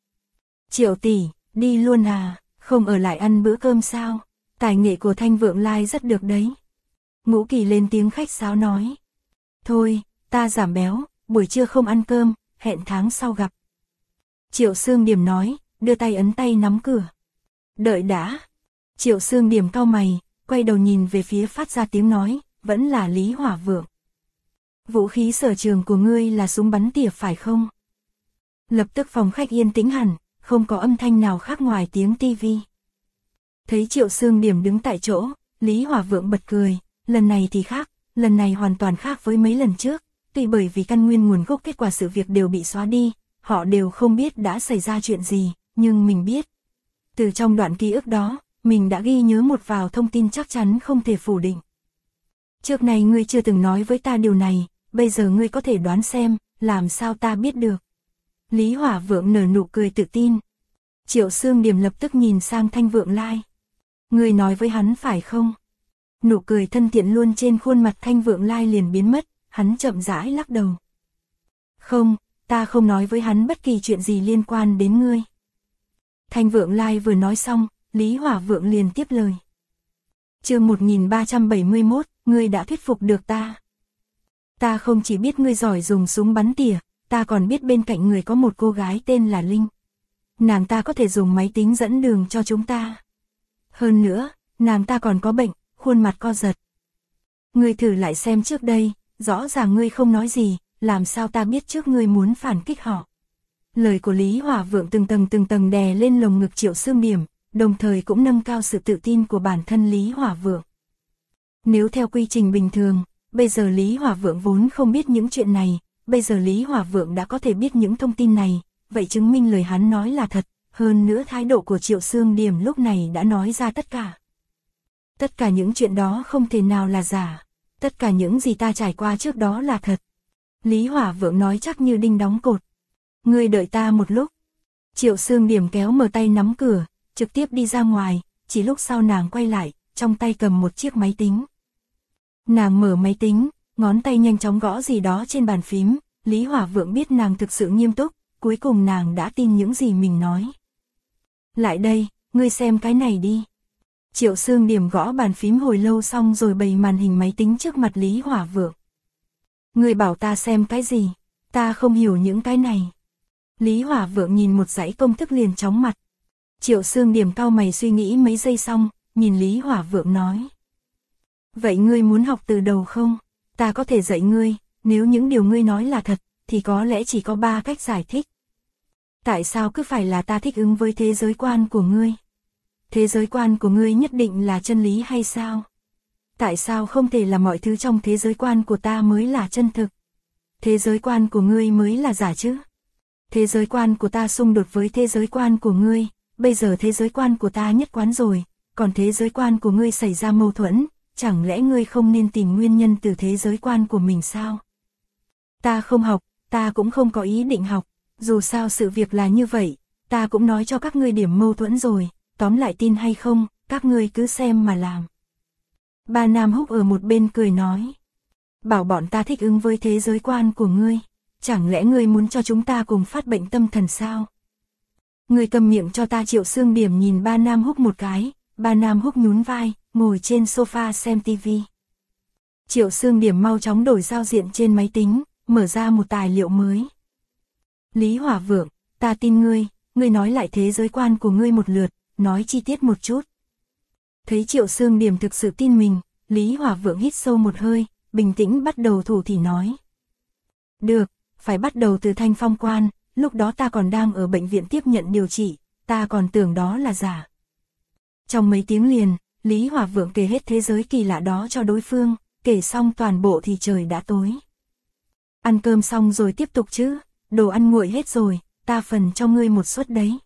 Triệu tỷ, đi luôn à, không ở lại ăn bữa cơm sao? Tài nghệ của Thanh Vượng Lai rất được đấy. Ngũ Kỳ lên tiếng khách sáo nói. Thôi, ta giảm béo, buổi trưa không ăn cơm, hẹn tháng sau gặp. Triệu Xương Điềm nói, đưa tay ấn tay nắm cửa. Đợi đã. Triệu Xương Điềm cau mày, quay đầu nhìn về phía phát ra tiếng nói, vẫn là Lý Hỏa Vượng. Vũ khí sở trường của ngươi là súng bắn tỉa phải không? Lập tức phòng khách yên tĩnh hẳn, không có âm thanh nào khác ngoài tiếng tivi. Thấy Triệu Xương Điềm đứng tại chỗ, Lý Hỏa Vượng bật cười, lần này thì khác, lần này hoàn toàn khác với mấy lần trước, tuy bởi vì căn nguyên nguồn gốc kết quả sự việc đều bị xóa đi, họ đều không biết đã xảy ra chuyện gì, nhưng mình biết. Từ trong đoạn ký ức đó, mình đã ghi nhớ một vào thông tin chắc chắn không thể phủ định. Trước này ngươi chưa từng nói với ta điều này, bây giờ ngươi có thể đoán xem, làm sao ta biết được. Lý Hỏa Vượng nở nụ cười tự tin. Triệu Xương Điềm lập tức nhìn sang Thanh Vượng Lai. Ngươi nói với hắn phải không? Nụ cười thân thiện luôn trên khuôn mặt Thanh Vượng Lai liền biến mất, hắn chậm rãi lắc đầu. Không, ta không nói với hắn bất kỳ chuyện gì liên quan đến ngươi. Thanh Vượng Lai vừa nói xong, Lý Hỏa Vượng liền tiếp lời. Chương 1371, ngươi đã thuyết phục được ta. Ta không chỉ biết ngươi giỏi dùng súng bắn tỉa, ta còn biết bên cạnh người có một cô gái tên là Linh. Nàng ta có thể dùng máy tính dẫn đường cho chúng ta. Hơn nữa, nàng ta còn có bệnh, khuôn mặt co giật. Ngươi thử lại xem trước đây, rõ ràng ngươi không nói gì, làm sao ta biết trước ngươi muốn phản kích họ. Lời của Lý Hỏa Vượng từng tầng đè lên lồng ngực Triệu Xương Điềm, đồng thời cũng nâng cao sự tự tin của bản thân Lý Hỏa Vượng. Nếu theo quy trình bình thường, bây giờ Lý Hỏa Vượng vốn không biết những chuyện này, bây giờ Lý Hỏa Vượng đã có thể biết những thông tin này, vậy chứng minh lời hắn nói là thật, hơn nữa thái độ của Triệu Xương Điềm lúc này đã nói ra tất cả. Tất cả những chuyện đó không thể nào là giả, tất cả những gì ta trải qua trước đó là thật. Lý Hỏa Vượng nói chắc như đinh đóng cột. Ngươi đợi ta một lúc. Triệu Xương Điềm kéo mở tay nắm cửa, trực tiếp đi ra ngoài, chỉ lúc sau nàng quay lại, trong tay cầm một chiếc máy tính. Nàng mở máy tính, ngón tay nhanh chóng gõ gì đó trên bàn phím, Lý Hỏa Vượng biết nàng thực sự nghiêm túc, cuối cùng nàng đã tin những gì mình nói. Lại đây, ngươi xem cái này đi. Triệu Xương Điềm gõ bàn phím hồi lâu xong rồi bày màn hình máy tính trước mặt Lý Hỏa Vượng. Ngươi bảo ta xem cái gì? Ta không hiểu những cái này. Lý Hỏa Vượng nhìn một dãy công thức liền chóng mặt. Triệu Xương Điềm cau mày suy nghĩ mấy giây xong, nhìn Lý Hỏa Vượng nói. Vậy ngươi muốn học từ đầu không? Ta có thể dạy ngươi, nếu những điều ngươi nói là thật, thì có lẽ chỉ có 3 cách giải thích. Tại sao cứ phải là ta thích ứng với thế giới quan của ngươi? Thế giới quan của ngươi nhất định là chân lý hay sao? Tại sao không thể là mọi thứ trong thế giới quan của ta mới là chân thực? Thế giới quan của ngươi mới là giả chứ? Thế giới quan của ta xung đột với thế giới quan của ngươi, bây giờ thế giới quan của ta nhất quán rồi, còn thế giới quan của ngươi xảy ra mâu thuẫn, chẳng lẽ ngươi không nên tìm nguyên nhân từ thế giới quan của mình sao? Ta không học, ta cũng không có ý định học, dù sao sự việc là như vậy, ta cũng nói cho các ngươi điểm mâu thuẫn rồi, tóm lại tin hay không, các ngươi cứ xem mà làm. Ba Nam Húc ở một bên cười nói. Bảo bọn ta thích ứng với thế giới quan của ngươi, chẳng lẽ ngươi muốn cho chúng ta cùng phát bệnh tâm thần sao? Ngươi cầm miệng cho ta. Triệu Xương Điểm nhìn Ba Nam Húc một cái, Ba Nam Húc nhún vai, ngồi trên sofa xem tivi. Triệu Xương Điểm mau chóng đổi giao diện trên máy tính, mở ra một tài liệu mới. Lý Hỏa Vượng, ta tin ngươi nói lại thế giới quan của ngươi một lượt, nói chi tiết một chút. Thấy Triệu Xương Điểm thực sự tin mình, Lý Hỏa Vượng hít sâu một hơi, bình tĩnh bắt đầu thủ thỉ nói. Được, phải bắt đầu từ Thanh Phong quan, lúc đó ta còn đang ở bệnh viện tiếp nhận điều trị, ta còn tưởng đó là giả. Trong mấy tiếng liền, Lý Hỏa Vượng kể hết thế giới kỳ lạ đó cho đối phương, kể xong toàn bộ thì trời đã tối. Ăn cơm xong rồi tiếp tục chứ, đồ ăn nguội hết rồi, ta phần cho ngươi một suất đấy.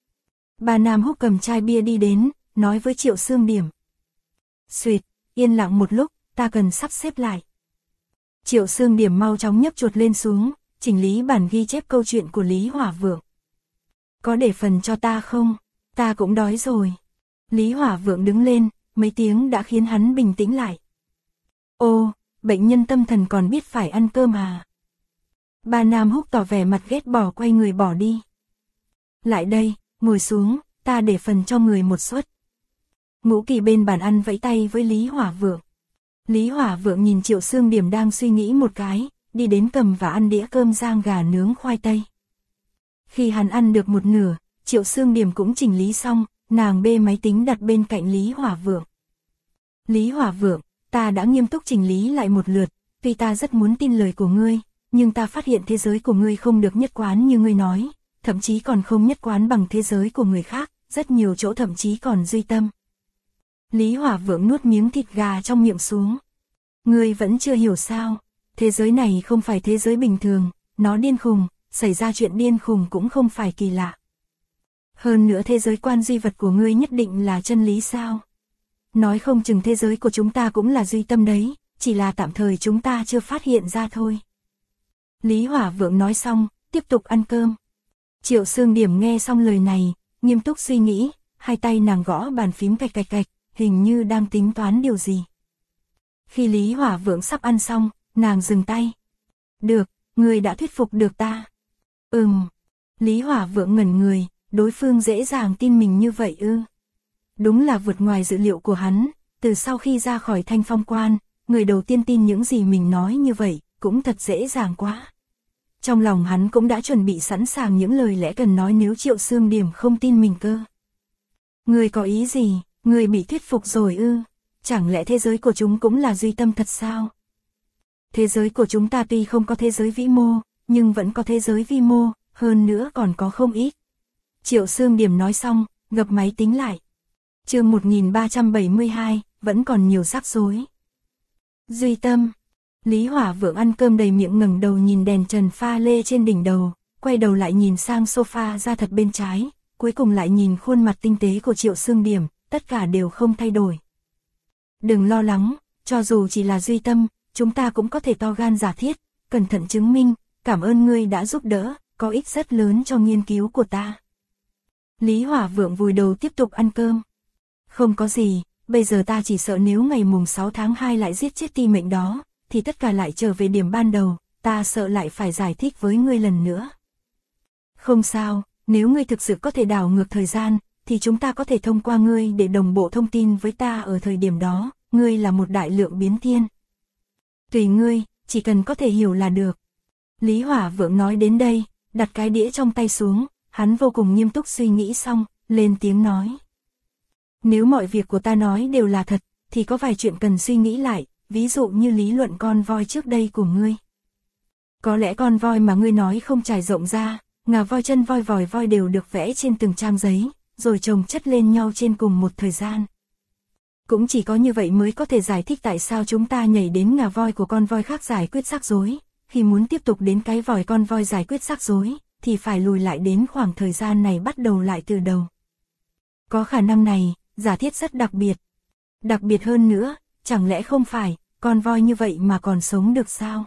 Ba Nam Húc cầm chai bia đi đến, nói với Triệu Xương Điểm. Xuyệt, yên lặng một lúc, ta cần sắp xếp lại. Triệu Xương Điểm mau chóng nhấp chuột lên xuống, chỉnh lý bản ghi chép câu chuyện của Lý Hỏa Vượng. Có để phần cho ta không? Ta cũng đói rồi. Lý Hỏa Vượng đứng lên, mấy tiếng đã khiến hắn bình tĩnh lại. Ô, bệnh nhân tâm thần còn biết phải ăn cơm à? Ba Nam Húc tỏ vẻ mặt ghét bỏ quay người bỏ đi. Lại đây, ngồi xuống, ta để phần cho người một suất. Ngũ Kỳ bên bàn ăn vẫy tay với Lý Hỏa Vượng. Lý Hỏa Vượng nhìn Triệu Xương Điểm đang suy nghĩ một cái, đi đến cầm và ăn đĩa cơm rang gà nướng khoai tây. Khi hắn ăn được một nửa, Triệu Xương Điểm cũng chỉnh lý xong, nàng bê máy tính đặt bên cạnh Lý Hỏa Vượng. Lý Hỏa Vượng, ta đã nghiêm túc chỉnh lý lại một lượt, tuy ta rất muốn tin lời của ngươi, nhưng ta phát hiện thế giới của ngươi không được nhất quán như ngươi nói, thậm chí còn không nhất quán bằng thế giới của người khác, rất nhiều chỗ thậm chí còn duy tâm. Lý Hỏa Vượng nuốt miếng thịt gà trong miệng xuống. Ngươi vẫn chưa hiểu sao, thế giới này không phải thế giới bình thường, nó điên khùng, xảy ra chuyện điên khùng cũng không phải kỳ lạ. Hơn nữa thế giới quan duy vật của ngươi nhất định là chân lý sao? Nói không chừng thế giới của chúng ta cũng là duy tâm đấy, chỉ là tạm thời chúng ta chưa phát hiện ra thôi. Lý Hỏa Vượng nói xong, tiếp tục ăn cơm. Triệu Xương Điểm nghe xong lời này, nghiêm túc suy nghĩ, hai tay nàng gõ bàn phím cạch cạch cạch, hình như đang tính toán điều gì. Khi Lý Hỏa Vượng sắp ăn xong, nàng dừng tay. Được, ngươi đã thuyết phục được ta. Lý Hỏa Vượng ngẩn người, đối phương dễ dàng tin mình như vậy ư? Đúng là vượt ngoài dự liệu của hắn, từ sau khi ra khỏi Thanh Phong quan, người đầu tiên tin những gì mình nói như vậy, cũng thật dễ dàng quá. Trong lòng hắn cũng đã chuẩn bị sẵn sàng những lời lẽ cần nói nếu Triệu Xương Điểm không tin mình cơ. Ngươi có ý gì, ngươi bị thuyết phục rồi ư? Chẳng lẽ thế giới của chúng cũng là duy tâm thật sao? Thế giới của chúng ta tuy không có thế giới vĩ mô, nhưng vẫn có thế giới vi mô, hơn nữa còn có không ít. Triệu Xương Điểm nói xong, gập máy tính lại. Chương 1372, vẫn còn nhiều rắc rối. Duy tâm. Lý Hỏa Vượng ăn cơm đầy miệng ngẩng đầu nhìn đèn trần pha lê trên đỉnh đầu, quay đầu lại nhìn sang sofa ra thật bên trái, cuối cùng lại nhìn khuôn mặt tinh tế của Triệu Xương Điểm, tất cả đều không thay đổi. Đừng lo lắng, cho dù chỉ là duy tâm, chúng ta cũng có thể to gan giả thiết, cẩn thận chứng minh, cảm ơn ngươi đã giúp đỡ, có ích rất lớn cho nghiên cứu của ta. Lý Hỏa Vượng vùi đầu tiếp tục ăn cơm. Không có gì, bây giờ ta chỉ sợ nếu ngày mùng 6 tháng 2 lại giết chết ti mệnh đó, thì tất cả lại trở về điểm ban đầu, ta sợ lại phải giải thích với ngươi lần nữa. Không sao, nếu ngươi thực sự có thể đảo ngược thời gian, thì chúng ta có thể thông qua ngươi để đồng bộ thông tin với ta ở thời điểm đó, ngươi là một đại lượng biến thiên. Tùy ngươi, chỉ cần có thể hiểu là được. Lý Hỏa Vượng nói đến đây, đặt cái đĩa trong tay xuống, hắn vô cùng nghiêm túc suy nghĩ xong, lên tiếng nói. Nếu mọi việc của ta nói đều là thật, thì có vài chuyện cần suy nghĩ lại, ví dụ như lý luận con voi trước đây của ngươi. Có lẽ con voi mà ngươi nói không trải rộng ra, ngà voi chân voi vòi voi đều được vẽ trên từng trang giấy, rồi chồng chất lên nhau trên cùng một thời gian. Cũng chỉ có như vậy mới có thể giải thích tại sao chúng ta nhảy đến ngà voi của con voi khác giải quyết rắc rối, khi muốn tiếp tục đến cái vòi con voi giải quyết rắc rối, thì phải lùi lại đến khoảng thời gian này bắt đầu lại từ đầu. Có khả năng này, giả thiết rất đặc biệt. Đặc biệt hơn nữa, chẳng lẽ không phải, con voi như vậy mà còn sống được sao?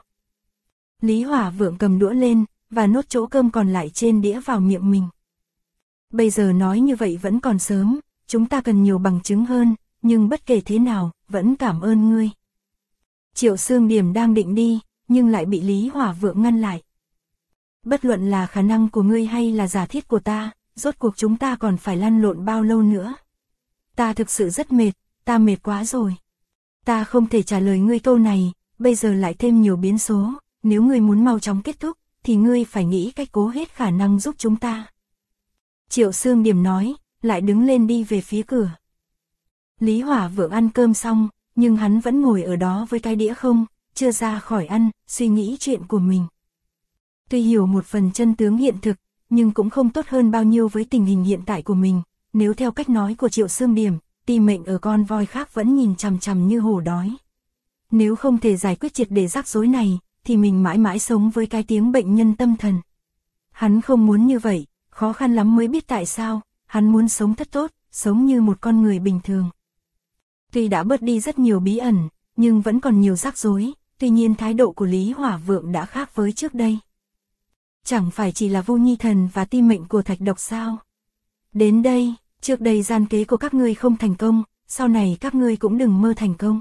Lý Hỏa Vượng cầm đũa lên, và nốt chỗ cơm còn lại trên đĩa vào miệng mình. Bây giờ nói như vậy vẫn còn sớm, chúng ta cần nhiều bằng chứng hơn, nhưng bất kể thế nào, vẫn cảm ơn ngươi. Triệu Xương Điểm đang định đi, nhưng lại bị Lý Hỏa Vượng ngăn lại. Bất luận là khả năng của ngươi hay là giả thiết của ta, rốt cuộc chúng ta còn phải lăn lộn bao lâu nữa? Ta thực sự rất mệt, ta mệt quá rồi. Ta không thể trả lời ngươi câu này, bây giờ lại thêm nhiều biến số, nếu ngươi muốn mau chóng kết thúc, thì ngươi phải nghĩ cách cố hết khả năng giúp chúng ta. Triệu Xương Điểm nói, lại đứng lên đi về phía cửa. Lý Hỏa Vượng ăn cơm xong, nhưng hắn vẫn ngồi ở đó với cái đĩa không, chưa ra khỏi ăn, suy nghĩ chuyện của mình. Tuy hiểu một phần chân tướng hiện thực, nhưng cũng không tốt hơn bao nhiêu với tình hình hiện tại của mình. Nếu theo cách nói của Triệu Xương Điểm, thì mệnh ở con voi khác vẫn nhìn chằm chằm như hổ đói. Nếu không thể giải quyết triệt để rắc rối này, thì mình mãi mãi sống với cái tiếng bệnh nhân tâm thần. Hắn không muốn như vậy, khó khăn lắm mới biết tại sao, hắn muốn sống thật tốt, sống như một con người bình thường. Tuy đã bớt đi rất nhiều bí ẩn, nhưng vẫn còn nhiều rắc rối, tuy nhiên thái độ của Lý Hỏa Vượng đã khác với trước đây. Chẳng phải chỉ là Vu Nhi Thần và ti mệnh của Thạch Độc sao? Đến đây, trước đây gian kế của các ngươi không thành công, sau này các ngươi cũng đừng mơ thành công.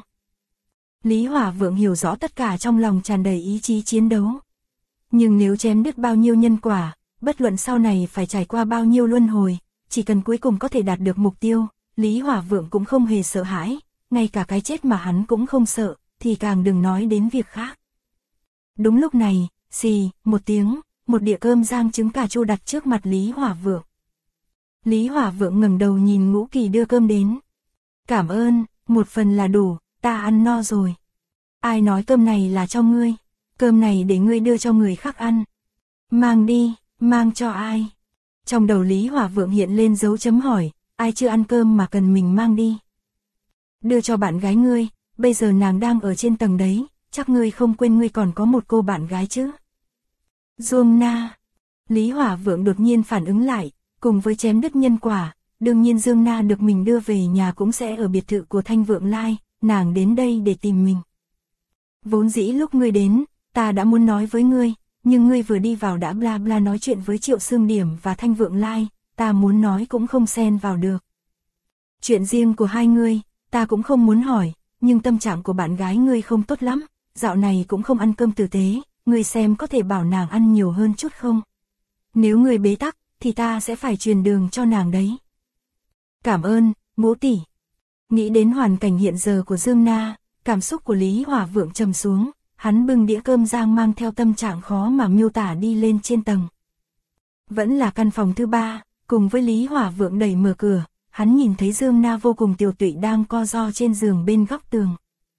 Lý Hỏa Vượng hiểu rõ tất cả trong lòng tràn đầy ý chí chiến đấu. Nhưng nếu chém đứt bao nhiêu nhân quả, bất luận sau này phải trải qua bao nhiêu luân hồi, chỉ cần cuối cùng có thể đạt được mục tiêu, Lý Hỏa Vượng cũng không hề sợ hãi, ngay cả cái chết mà hắn cũng không sợ, thì càng đừng nói đến việc khác. Đúng lúc này, xì, một tiếng, một đĩa cơm rang trứng cà chua đặt trước mặt Lý Hỏa Vượng. Lý Hỏa Vượng ngẩng đầu nhìn Ngũ Kỳ đưa cơm đến. Cảm ơn, một phần là đủ, ta ăn no rồi. Ai nói cơm này là cho ngươi? Cơm này để ngươi đưa cho người khác ăn. Mang đi, mang cho ai? Trong đầu Lý Hỏa Vượng hiện lên dấu chấm hỏi, ai chưa ăn cơm mà cần mình mang đi? Đưa cho bạn gái ngươi, bây giờ nàng đang ở trên tầng đấy, chắc ngươi không quên ngươi còn có một cô bạn gái chứ? Dương Na. Lý Hỏa Vượng đột nhiên phản ứng lại, cùng với chém đứt nhân quả, đương nhiên Dương Na được mình đưa về nhà cũng sẽ ở biệt thự của Thanh Vượng Lai, nàng đến đây để tìm mình. Vốn dĩ lúc ngươi đến, ta đã muốn nói với ngươi, nhưng ngươi vừa đi vào đã bla bla nói chuyện với Triệu Xương Điểm và Thanh Vượng Lai, ta muốn nói cũng không xen vào được. Chuyện riêng của hai ngươi, ta cũng không muốn hỏi, nhưng tâm trạng của bạn gái ngươi không tốt lắm, dạo này cũng không ăn cơm tử tế, ngươi xem có thể bảo nàng ăn nhiều hơn chút không? Nếu ngươi bế tắc, thì ta sẽ phải truyền đường cho nàng đấy. Cảm ơn, Ngũ tỷ. Nghĩ đến hoàn cảnh hiện giờ của Dương Na, cảm xúc của Lý Hỏa Vượng trầm xuống, hắn bưng đĩa cơm rang mang theo tâm trạng khó mà miêu tả đi lên trên tầng. Vẫn là căn phòng thứ 3, cùng với Lý Hỏa Vượng đẩy mở cửa, hắn nhìn thấy Dương Na vô cùng tiều tụy đang co ro trên giường bên góc tường.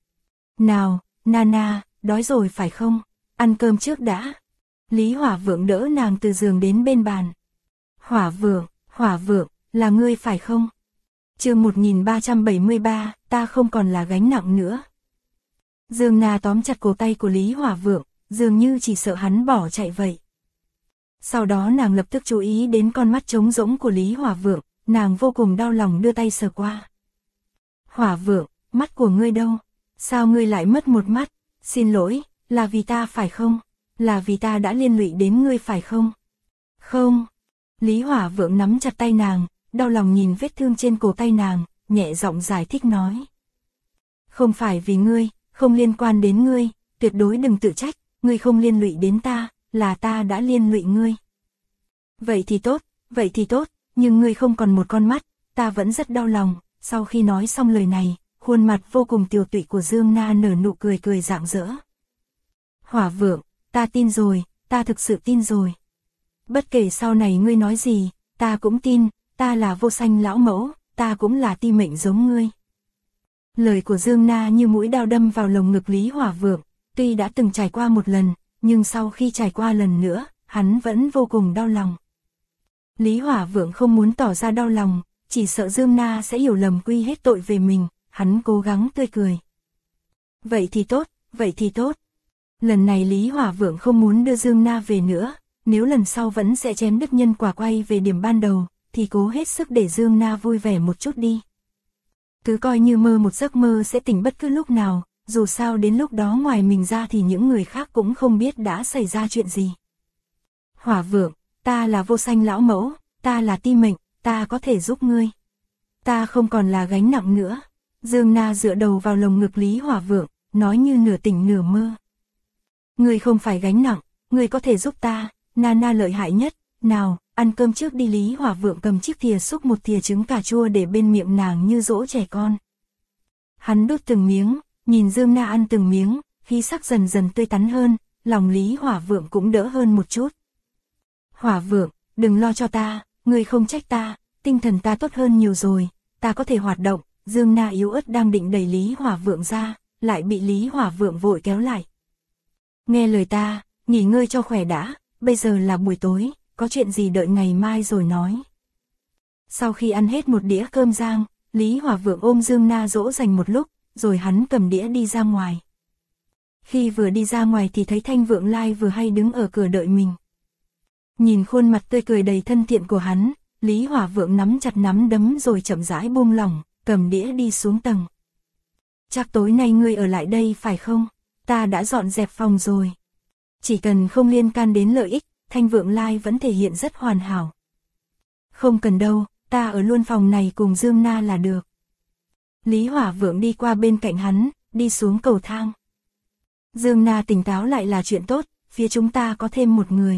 Nào, Nana, đói rồi phải không? Ăn cơm trước đã. Lý Hỏa Vượng đỡ nàng từ giường đến bên bàn. Hỏa Vượng, là ngươi phải không? Chương 1373, ta không còn là gánh nặng nữa. Dương Na tóm chặt cổ tay của Lý Hỏa Vượng, dường như chỉ sợ hắn bỏ chạy vậy. Sau đó nàng lập tức chú ý đến con mắt trống rỗng của Lý Hỏa Vượng, nàng vô cùng đau lòng đưa tay sờ qua. Hỏa Vượng, mắt của ngươi đâu? Sao ngươi lại mất một mắt? Xin lỗi, là vì ta phải không? Là vì ta đã liên lụy đến ngươi phải không? Không. Lý Hỏa Vượng nắm chặt tay nàng, đau lòng nhìn vết thương trên cổ tay nàng, nhẹ giọng giải thích nói. Không phải vì ngươi, không liên quan đến ngươi, tuyệt đối đừng tự trách, ngươi không liên lụy đến ta, là ta đã liên lụy ngươi. Vậy thì tốt, nhưng ngươi không còn một con mắt, ta vẫn rất đau lòng. Sau khi nói xong lời này, khuôn mặt vô cùng tiều tụy của Dương Na nở nụ cười cười rạng rỡ. Hỏa Vượng, ta tin rồi, ta thực sự tin rồi. Bất kể sau này ngươi nói gì, ta cũng tin, ta là Vô Sanh lão mẫu, ta cũng là ti mệnh giống ngươi. Lời của Dương Na như mũi đao đâm vào lồng ngực Lý Hỏa Vượng, tuy đã từng trải qua một lần, nhưng sau khi trải qua lần nữa, hắn vẫn vô cùng đau lòng. Lý Hỏa Vượng không muốn tỏ ra đau lòng, chỉ sợ Dương Na sẽ hiểu lầm quy hết tội về mình, hắn cố gắng tươi cười. Vậy thì tốt. Lần này Lý Hỏa Vượng không muốn đưa Dương Na về nữa, nếu lần sau vẫn sẽ chém đứt nhân quả quay về điểm ban đầu, thì cố hết sức để Dương Na vui vẻ một chút đi. Cứ coi như mơ một giấc mơ sẽ tỉnh bất cứ lúc nào, dù sao đến lúc đó ngoài mình ra thì những người khác cũng không biết đã xảy ra chuyện gì. Hỏa Vượng, ta là Vô Sanh lão mẫu, ta là Ti Mệnh, ta có thể giúp ngươi. Ta không còn là gánh nặng nữa. Dương Na dựa đầu vào lồng ngực Lý Hỏa Vượng, nói như nửa tỉnh nửa mơ. Ngươi không phải gánh nặng, ngươi có thể giúp ta, Nana lợi hại nhất, nào, ăn cơm trước đi. Lý Hỏa Vượng cầm chiếc thìa xúc một thìa trứng cà chua để bên miệng nàng như dỗ trẻ con. Hắn đút từng miếng, nhìn Dương Na ăn từng miếng, khí sắc dần dần tươi tắn hơn, lòng Lý Hỏa Vượng cũng đỡ hơn một chút. Hỏa Vượng, đừng lo cho ta, ngươi không trách ta, tinh thần ta tốt hơn nhiều rồi, ta có thể hoạt động. Dương Na yếu ớt đang định đẩy Lý Hỏa Vượng ra, lại bị Lý Hỏa Vượng vội kéo lại. Nghe lời ta, nghỉ ngơi cho khỏe đã, bây giờ là buổi tối, có chuyện gì đợi ngày mai rồi nói. Sau khi ăn hết một đĩa cơm rang, Lý Hỏa Vượng ôm Dương Na dỗ dành một lúc, rồi hắn cầm đĩa đi ra ngoài. Khi vừa đi ra ngoài thì thấy Thanh Vượng Lai vừa hay đứng ở cửa đợi mình. Nhìn khuôn mặt tươi cười đầy thân thiện của hắn, Lý Hỏa Vượng nắm chặt nắm đấm rồi chậm rãi buông lỏng, cầm đĩa đi xuống tầng. Chắc tối nay ngươi ở lại đây phải không? Ta đã dọn dẹp phòng rồi. Chỉ cần không liên can đến lợi ích, Thanh Vượng Lai vẫn thể hiện rất hoàn hảo. Không cần đâu, ta ở luôn phòng này cùng Dương Na là được. Lý Hỏa Vượng đi qua bên cạnh hắn, đi xuống cầu thang. Dương Na tỉnh táo lại là chuyện tốt, phía chúng ta có thêm một người.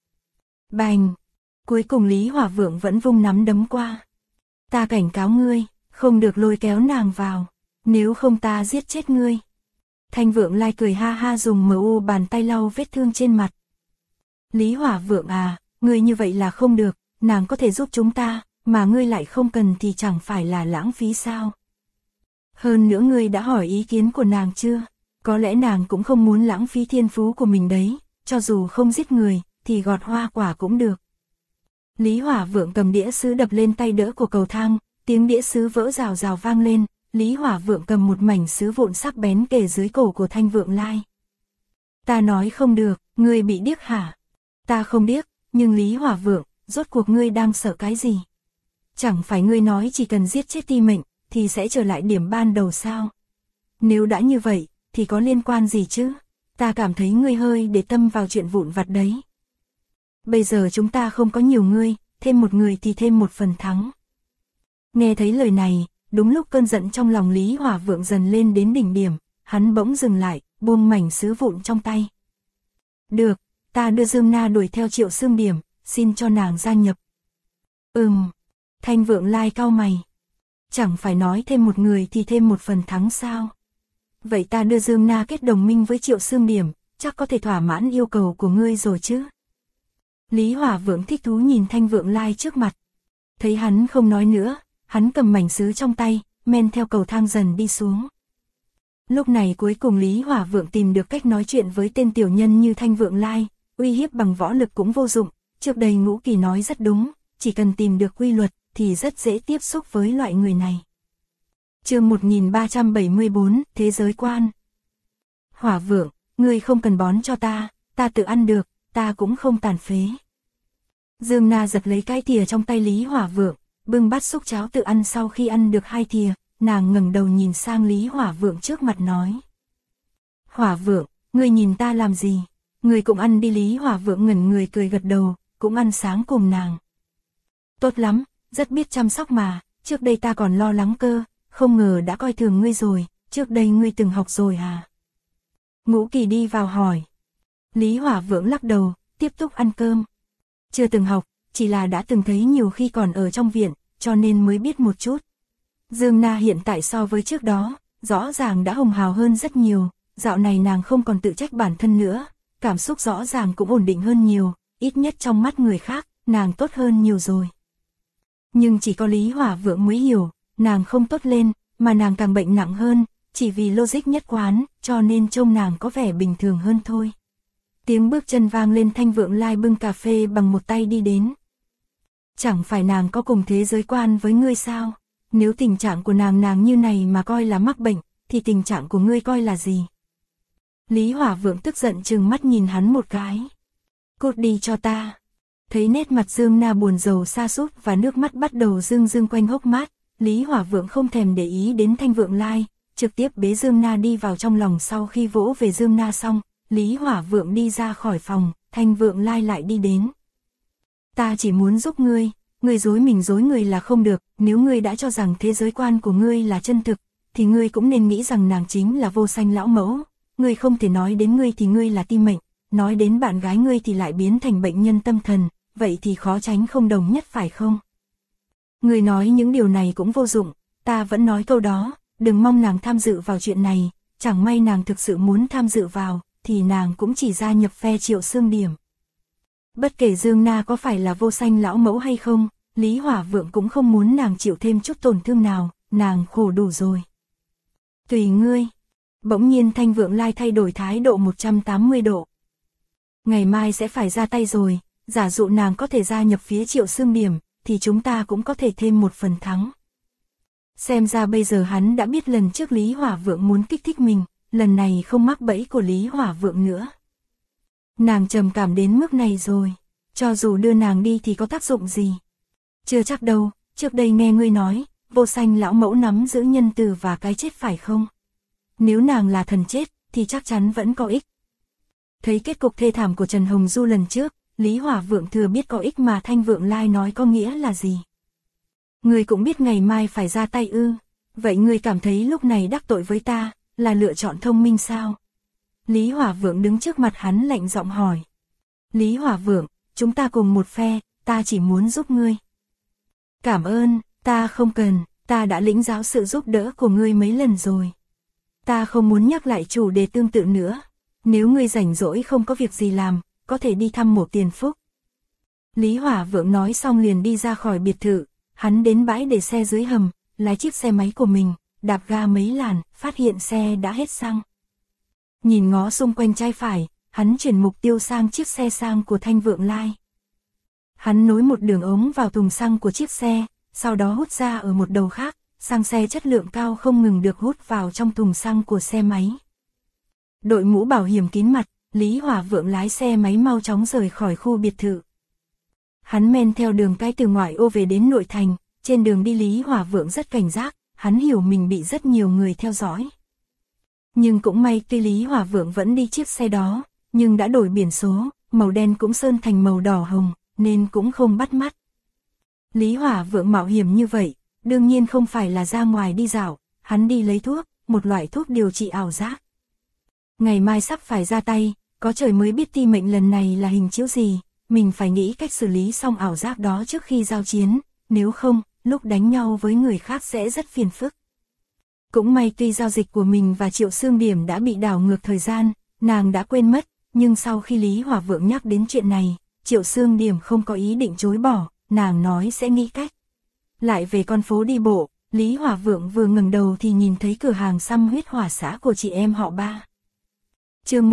Bành! Cuối cùng Lý Hỏa Vượng vẫn vung nắm đấm qua. Ta cảnh cáo ngươi, không được lôi kéo nàng vào, nếu không ta giết chết ngươi. Thanh Vượng Lai cười ha ha dùng mu bàn tay lau vết thương trên mặt. Lý Hỏa Vượng à, ngươi như vậy là không được, nàng có thể giúp chúng ta, mà ngươi lại không cần thì chẳng phải là lãng phí sao. Hơn nữa ngươi đã hỏi ý kiến của nàng chưa? Có lẽ nàng cũng không muốn lãng phí thiên phú của mình đấy, cho dù không giết người, thì gọt hoa quả cũng được. Lý Hỏa Vượng cầm đĩa sứ đập lên tay đỡ của cầu thang, tiếng đĩa sứ vỡ rào rào vang lên, Lý Hỏa Vượng cầm một mảnh sứ vụn sắc bén kề dưới cổ của Thanh Vượng Lai. Ta nói không được, ngươi bị điếc hả? Ta không điếc, nhưng Lý Hỏa Vượng, rốt cuộc ngươi đang sợ cái gì? Chẳng phải ngươi nói chỉ cần giết chết Ti Mệnh, thì sẽ trở lại điểm ban đầu sao? Nếu đã như vậy, thì có liên quan gì chứ? Ta cảm thấy ngươi hơi để tâm vào chuyện vụn vặt đấy. Bây giờ chúng ta không có nhiều ngươi, thêm một người thì thêm một phần thắng. Nghe thấy lời này, đúng lúc cơn giận trong lòng Lý Hỏa Vượng dần lên đến đỉnh điểm, hắn bỗng dừng lại, buông mảnh sứ vụn trong tay. Được, ta đưa Dương Na đuổi theo Triệu Xương Điểm, xin cho nàng gia nhập. Thanh Vượng Lai cau mày. Chẳng phải nói thêm một người thì thêm một phần thắng sao? Vậy ta đưa Dương Na kết đồng minh với Triệu Xương Điểm, chắc có thể thỏa mãn yêu cầu của ngươi rồi chứ? Lý Hỏa Vượng thích thú nhìn Thanh Vượng Lai trước mặt. Thấy hắn không nói nữa, hắn cầm mảnh sứ trong tay, men theo cầu thang dần đi xuống. Lúc này cuối cùng Lý Hỏa Vượng tìm được cách nói chuyện với tên tiểu nhân như Thanh Vượng Lai, uy hiếp bằng võ lực cũng vô dụng, trước đây Ngũ Kỳ nói rất đúng, chỉ cần tìm được quy luật thì rất dễ tiếp xúc với loại người này. Chương 1374, Thế giới quan. Hỏa Vượng, ngươi không cần bón cho ta tự ăn được, ta cũng không tàn phế. Dương Na giật lấy cái thìa trong tay Lý Hỏa Vượng, bưng bát xúc cháo tự ăn. Sau khi ăn được 2 thìa, nàng ngẩng đầu nhìn sang Lý Hỏa Vượng trước mặt nói. Hỏa Vượng, ngươi nhìn ta làm gì? Ngươi cũng ăn đi. Lý Hỏa Vượng ngẩn người cười gật đầu, cũng ăn sáng cùng nàng. Tốt lắm, rất biết chăm sóc mà, trước đây ta còn lo lắng cơ, không ngờ đã coi thường ngươi rồi, trước đây ngươi từng học rồi à? Ngũ Kỳ đi vào hỏi. Lý Hỏa Vượng lắc đầu, tiếp tục ăn cơm. Chưa từng học, chỉ là đã từng thấy nhiều khi còn ở trong viện, cho nên mới biết một chút. Dương Na hiện tại so với trước đó, rõ ràng đã hồng hào hơn rất nhiều, dạo này nàng không còn tự trách bản thân nữa, cảm xúc rõ ràng cũng ổn định hơn nhiều, ít nhất trong mắt người khác, nàng tốt hơn nhiều rồi. Nhưng chỉ có Lý Hỏa Vượng mới hiểu, nàng không tốt lên, mà nàng càng bệnh nặng hơn, chỉ vì logic nhất quán, cho nên trông nàng có vẻ bình thường hơn thôi. Tiếng bước chân vang lên. Thanh Vượng Lai bưng cà phê bằng một tay đi đến. Chẳng phải nàng có cùng thế giới quan với ngươi sao? Nếu tình trạng của nàng như này mà coi là mắc bệnh, thì tình trạng của ngươi coi là gì? Lý Hỏa Vượng tức giận trừng mắt nhìn hắn một cái. Cút đi cho ta. Thấy nét mặt Dương Na buồn rầu sa sút và nước mắt bắt đầu rưng rưng quanh hốc mắt, Lý Hỏa Vượng không thèm để ý đến Thanh Vượng Lai, trực tiếp bế Dương Na đi vào trong lòng. Sau khi vỗ về Dương Na xong, Lý Hỏa Vượng đi ra khỏi phòng, Thanh Vượng Lai lại đi đến. Ta chỉ muốn giúp ngươi dối mình dối người là không được, nếu ngươi đã cho rằng thế giới quan của ngươi là chân thực, thì ngươi cũng nên nghĩ rằng nàng chính là Vô Sanh lão mẫu, ngươi không thể nói đến ngươi thì ngươi là tim mệnh, nói đến bạn gái ngươi thì lại biến thành bệnh nhân tâm thần, vậy thì khó tránh không đồng nhất phải không? Ngươi nói những điều này cũng vô dụng, ta vẫn nói câu đó, đừng mong nàng tham dự vào chuyện này, chẳng may nàng thực sự muốn tham dự vào, thì nàng cũng chỉ gia nhập phe Triệu Xương Điểm. Bất kể Dương Na có phải là Vô Sanh lão mẫu hay không, Lý Hỏa Vượng cũng không muốn nàng chịu thêm chút tổn thương nào, nàng khổ đủ rồi. Tùy ngươi. Bỗng nhiên Thanh Vượng Lai thay đổi thái độ 180 độ. Ngày mai sẽ phải ra tay rồi, giả dụ nàng có thể gia nhập phía Triệu Xương Điểm, thì chúng ta cũng có thể thêm một phần thắng. Xem ra bây giờ hắn đã biết lần trước Lý Hỏa Vượng muốn kích thích mình, lần này không mắc bẫy của Lý Hỏa Vượng nữa. Nàng trầm cảm đến mức này rồi, cho dù đưa nàng đi thì có tác dụng gì? Chưa chắc đâu, trước đây nghe ngươi nói, Vô Sanh lão mẫu nắm giữ nhân từ và cái chết phải không? Nếu nàng là thần chết, thì chắc chắn vẫn có ích. Thấy kết cục thê thảm của Trần Hồng Du lần trước, Lý Hỏa Vượng thừa biết có ích mà Thanh Vượng Lai nói có nghĩa là gì. Ngươi cũng biết ngày mai phải ra tay ư, vậy ngươi cảm thấy lúc này đắc tội với ta, là lựa chọn thông minh sao? Lý Hỏa Vượng đứng trước mặt hắn lạnh giọng hỏi. Lý Hỏa Vượng, chúng ta cùng một phe, ta chỉ muốn giúp ngươi. Cảm ơn, ta không cần, ta đã lĩnh giáo sự giúp đỡ của ngươi mấy lần rồi. Ta không muốn nhắc lại chủ đề tương tự nữa. Nếu ngươi rảnh rỗi không có việc gì làm, có thể đi thăm Mộ Tiền Phúc. Lý Hỏa Vượng nói xong liền đi ra khỏi biệt thự, hắn đến bãi để xe dưới hầm, lái chiếc xe máy của mình, đạp ga mấy làn, phát hiện xe đã hết xăng. Nhìn ngó xung quanh trái phải, hắn chuyển mục tiêu sang chiếc xe sang của Thanh Vượng Lai. Hắn nối một đường ống vào thùng xăng của chiếc xe, sau đó hút ra ở một đầu khác, xăng xe chất lượng cao không ngừng được hút vào trong thùng xăng của xe máy. Đội mũ bảo hiểm kín mặt, Lý Hỏa Vượng lái xe máy mau chóng rời khỏi khu biệt thự. Hắn men theo đường cái từ ngoại ô về đến nội thành, trên đường đi Lý Hỏa Vượng rất cảnh giác, hắn hiểu mình bị rất nhiều người theo dõi. Nhưng cũng may tuy Lý Hỏa Vượng vẫn đi chiếc xe đó, nhưng đã đổi biển số, màu đen cũng sơn thành màu đỏ hồng, nên cũng không bắt mắt. Lý Hỏa Vượng mạo hiểm như vậy, đương nhiên không phải là ra ngoài đi dạo, hắn đi lấy thuốc, một loại thuốc điều trị ảo giác. Ngày mai sắp phải ra tay, có trời mới biết ti mệnh lần này là hình chiếu gì, mình phải nghĩ cách xử lý xong ảo giác đó trước khi giao chiến, nếu không, lúc đánh nhau với người khác sẽ rất phiền phức. Cũng may tuy giao dịch của mình và Triệu Xương Điểm đã bị đảo ngược thời gian, nàng đã quên mất, nhưng sau khi Lý Hỏa Vượng nhắc đến chuyện này, Triệu Xương Điểm không có ý định chối bỏ, nàng nói sẽ nghĩ cách. Lại về con phố đi bộ, Lý Hỏa Vượng vừa ngẩng đầu thì nhìn thấy cửa hàng xăm huyết hỏa xã của chị em họ Ba. Chương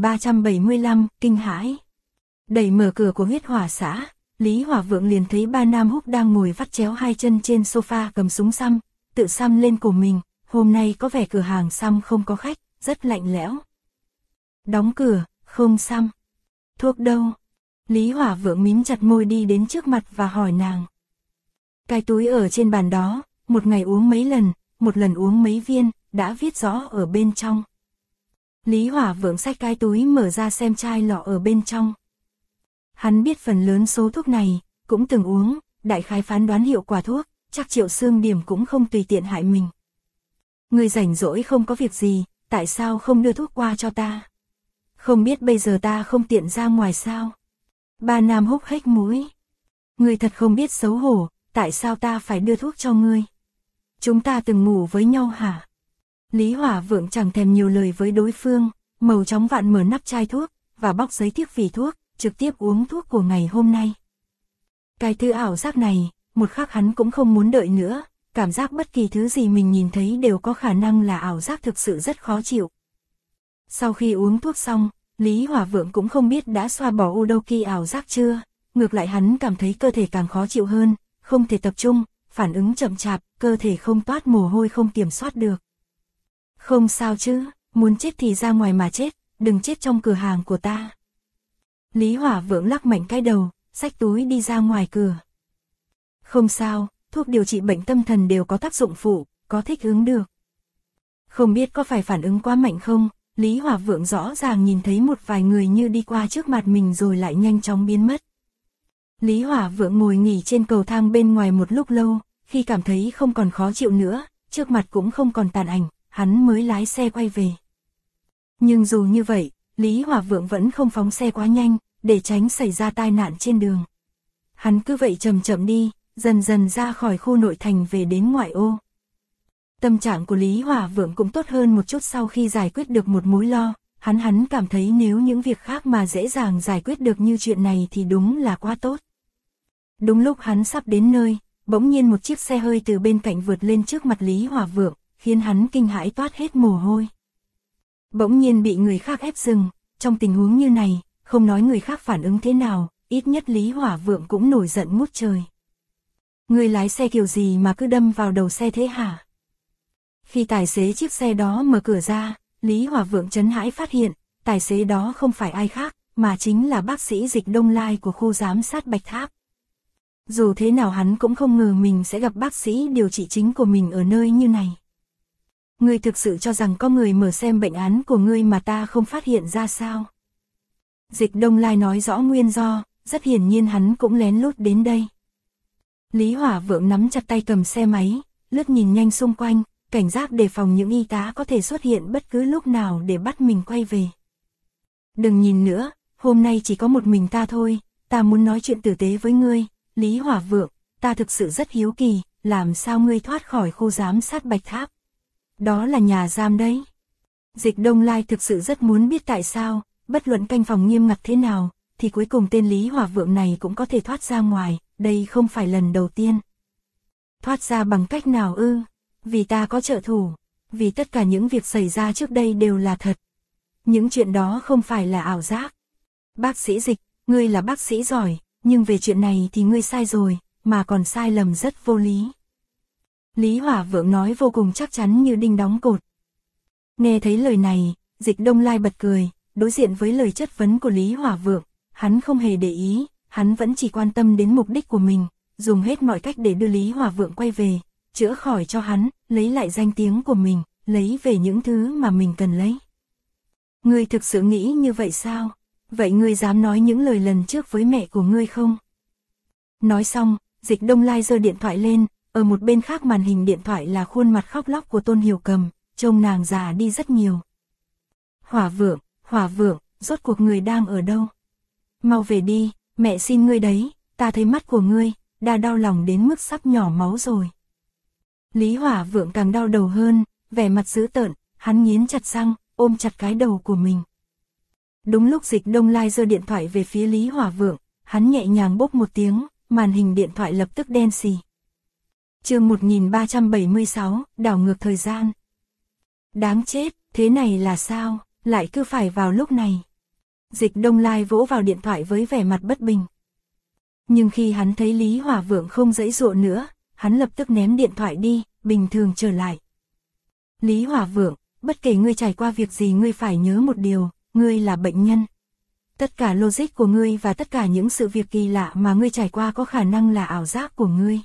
1375, kinh hãi. Đẩy mở cửa của huyết hỏa xã, Lý Hỏa Vượng liền thấy ba nam húc đang ngồi vắt chéo hai chân trên sofa cầm súng xăm, tự xăm lên cổ mình, hôm nay có vẻ cửa hàng xăm không có khách, rất lạnh lẽo. Đóng cửa, không xăm. Thuốc đâu? Lý Hỏa Vượng mím chặt môi đi đến trước mặt và hỏi nàng. Cái túi ở trên bàn đó, một ngày uống mấy lần, một lần uống mấy viên, đã viết rõ ở bên trong. Lý Hỏa Vượng xách cái túi mở ra xem chai lọ ở bên trong. Hắn biết phần lớn số thuốc này, cũng từng uống, đại khái phán đoán hiệu quả thuốc, chắc Triệu Xương Điểm cũng không tùy tiện hại mình. Người rảnh rỗi không có việc gì, tại sao không đưa thuốc qua cho ta? Không biết bây giờ ta không tiện ra ngoài sao? Ba nam húc hếch mũi. Người thật không biết xấu hổ, tại sao ta phải đưa thuốc cho ngươi? Chúng ta từng ngủ với nhau hả? Lý Hỏa Vượng chẳng thèm nhiều lời với đối phương, màu chóng vặn mở nắp chai thuốc, và bóc giấy thiếp vỉ thuốc, trực tiếp uống thuốc của ngày hôm nay. Cái thứ ảo giác này, một khắc hắn cũng không muốn đợi nữa, cảm giác bất kỳ thứ gì mình nhìn thấy đều có khả năng là ảo giác thực sự rất khó chịu. Sau khi uống thuốc xong, Lý Hỏa Vượng cũng không biết đã xoa bỏ Udoki ảo giác chưa, ngược lại hắn cảm thấy cơ thể càng khó chịu hơn, không thể tập trung, phản ứng chậm chạp, cơ thể không toát mồ hôi không kiểm soát được. Không sao chứ, muốn chết thì ra ngoài mà chết, đừng chết trong cửa hàng của ta. Lý Hỏa Vượng lắc mạnh cái đầu, xách túi đi ra ngoài cửa. Không sao, thuốc điều trị bệnh tâm thần đều có tác dụng phụ, có thích ứng được. Không biết có phải phản ứng quá mạnh không, Lý Hỏa Vượng rõ ràng nhìn thấy một vài người như đi qua trước mặt mình rồi lại nhanh chóng biến mất. Lý Hỏa Vượng ngồi nghỉ trên cầu thang bên ngoài một lúc lâu, khi cảm thấy không còn khó chịu nữa, trước mặt cũng không còn tàn ảnh, hắn mới lái xe quay về. Nhưng dù như vậy, Lý Hỏa Vượng vẫn không phóng xe quá nhanh, để tránh xảy ra tai nạn trên đường. Hắn cứ vậy chậm chậm đi, dần dần ra khỏi khu nội thành về đến ngoại ô. Tâm trạng của Lý Hỏa Vượng cũng tốt hơn một chút sau khi giải quyết được một mối lo, hắn cảm thấy nếu những việc khác mà dễ dàng giải quyết được như chuyện này thì đúng là quá tốt. Đúng lúc hắn sắp đến nơi, bỗng nhiên một chiếc xe hơi từ bên cạnh vượt lên trước mặt Lý Hỏa Vượng, khiến hắn kinh hãi toát hết mồ hôi. Bỗng nhiên bị người khác ép dừng, trong tình huống như này, không nói người khác phản ứng thế nào, ít nhất Lý Hỏa Vượng cũng nổi giận ngút trời. Người lái xe kiểu gì mà cứ đâm vào đầu xe thế hả? Khi tài xế chiếc xe đó mở cửa ra, Lý Hỏa Vượng chấn hãi phát hiện, tài xế đó không phải ai khác, mà chính là bác sĩ Dịch Đông Lai của khu giám sát Bạch Tháp. Dù thế nào hắn cũng không ngờ mình sẽ gặp bác sĩ điều trị chính của mình ở nơi như này. Ngươi thực sự cho rằng có người mở xem bệnh án của ngươi mà ta không phát hiện ra sao? Dịch Đông Lai nói rõ nguyên do, rất hiển nhiên hắn cũng lén lút đến đây. Lý Hỏa Vượng nắm chặt tay cầm xe máy, lướt nhìn nhanh xung quanh, cảnh giác đề phòng những y tá có thể xuất hiện bất cứ lúc nào để bắt mình quay về. Đừng nhìn nữa, hôm nay chỉ có một mình ta thôi, ta muốn nói chuyện tử tế với ngươi, Lý Hỏa Vượng, ta thực sự rất hiếu kỳ, làm sao ngươi thoát khỏi khu giám sát Bạch Tháp? Đó là nhà giam đấy. Dịch Đông Lai thực sự rất muốn biết tại sao, bất luận canh phòng nghiêm ngặt thế nào, thì cuối cùng tên Lý Hỏa Vượng này cũng có thể thoát ra ngoài, đây không phải lần đầu tiên. Thoát ra bằng cách nào ư? Vì ta có trợ thủ, vì tất cả những việc xảy ra trước đây đều là thật. Những chuyện đó không phải là ảo giác. Bác sĩ Dịch, ngươi là bác sĩ giỏi, nhưng về chuyện này thì ngươi sai rồi, mà còn sai lầm rất vô lý. Lý Hỏa Vượng nói vô cùng chắc chắn như đinh đóng cột. Nghe thấy lời này, Dịch Đông Lai bật cười, đối diện với lời chất vấn của Lý Hỏa Vượng, hắn không hề để ý, hắn vẫn chỉ quan tâm đến mục đích của mình, dùng hết mọi cách để đưa Lý Hỏa Vượng quay về, chữa khỏi cho hắn, lấy lại danh tiếng của mình, lấy về những thứ mà mình cần lấy. Ngươi thực sự nghĩ như vậy sao? Vậy ngươi dám nói những lời lần trước với mẹ của ngươi không? Nói xong, Dịch Đông Lai giơ điện thoại lên, ở một bên khác màn hình điện thoại là khuôn mặt khóc lóc của Tôn Hiểu Cầm, trông nàng già đi rất nhiều. Hỏa Vượng, rốt cuộc người đang ở đâu? Mau về đi, mẹ xin ngươi đấy, ta thấy mắt của ngươi, đã đau lòng đến mức sắp nhỏ máu rồi. Lý Hỏa Vượng càng đau đầu hơn, vẻ mặt dữ tợn, hắn nghiến chặt răng, ôm chặt cái đầu của mình. Đúng lúc Dịch Đông Lai giơ điện thoại về phía Lý Hỏa Vượng, hắn nhẹ nhàng bốp một tiếng, màn hình điện thoại lập tức đen xì. Chương 1376, đảo ngược thời gian. Đáng chết, thế này là sao, lại cứ phải vào lúc này. Dịch Đông Lai vỗ vào điện thoại với vẻ mặt bất bình. Nhưng khi hắn thấy Lý Hỏa Vượng không giãy giụa nữa, hắn lập tức ném điện thoại đi, bình thường trở lại. Lý Hỏa Vượng, bất kể ngươi trải qua việc gì ngươi phải nhớ một điều, ngươi là bệnh nhân. Tất cả logic của ngươi và tất cả những sự việc kỳ lạ mà ngươi trải qua có khả năng là ảo giác của ngươi.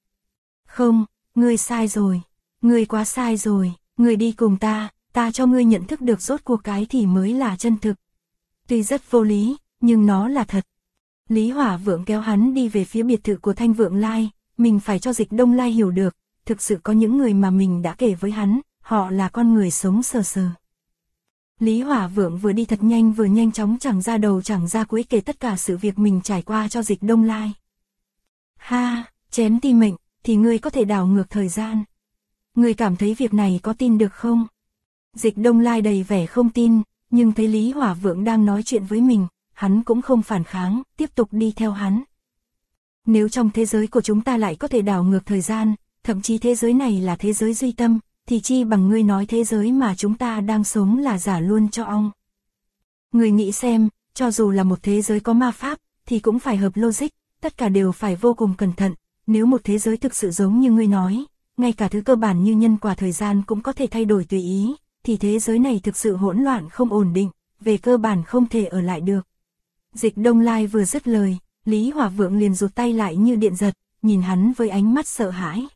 Không, ngươi sai rồi, ngươi quá sai rồi, ngươi đi cùng ta cho ngươi nhận thức được rốt cuộc cái thì mới là chân thực. Tuy rất vô lý, nhưng nó là thật. Lý Hỏa Vượng kéo hắn đi về phía biệt thự của Thanh Vượng Lai, mình phải cho Dịch Đông Lai hiểu được, thực sự có những người mà mình đã kể với hắn, họ là con người sống sờ sờ. Lý Hỏa Vượng vừa đi thật nhanh vừa nhanh chóng chẳng ra đầu chẳng ra cuối kể tất cả sự việc mình trải qua cho Dịch Đông Lai. Ha, chém tim mệnh, thì ngươi có thể đảo ngược thời gian. Ngươi cảm thấy việc này có tin được không? Dịch Đông Lai đầy vẻ không tin, nhưng thấy Lý Hỏa Vượng đang nói chuyện với mình, hắn cũng không phản kháng, tiếp tục đi theo hắn. Nếu trong thế giới của chúng ta lại có thể đảo ngược thời gian, thậm chí thế giới này là thế giới duy tâm, thì chi bằng ngươi nói thế giới mà chúng ta đang sống là giả luôn cho ong. Ngươi nghĩ xem, cho dù là một thế giới có ma pháp, thì cũng phải hợp logic, tất cả đều phải vô cùng cẩn thận. Nếu một thế giới thực sự giống như ngươi nói, ngay cả thứ cơ bản như nhân quả thời gian cũng có thể thay đổi tùy ý, thì thế giới này thực sự hỗn loạn không ổn định, về cơ bản không thể ở lại được. Dịch Đông Lai vừa dứt lời, Lý Hỏa Vượng liền rụt tay lại như điện giật, nhìn hắn với ánh mắt sợ hãi.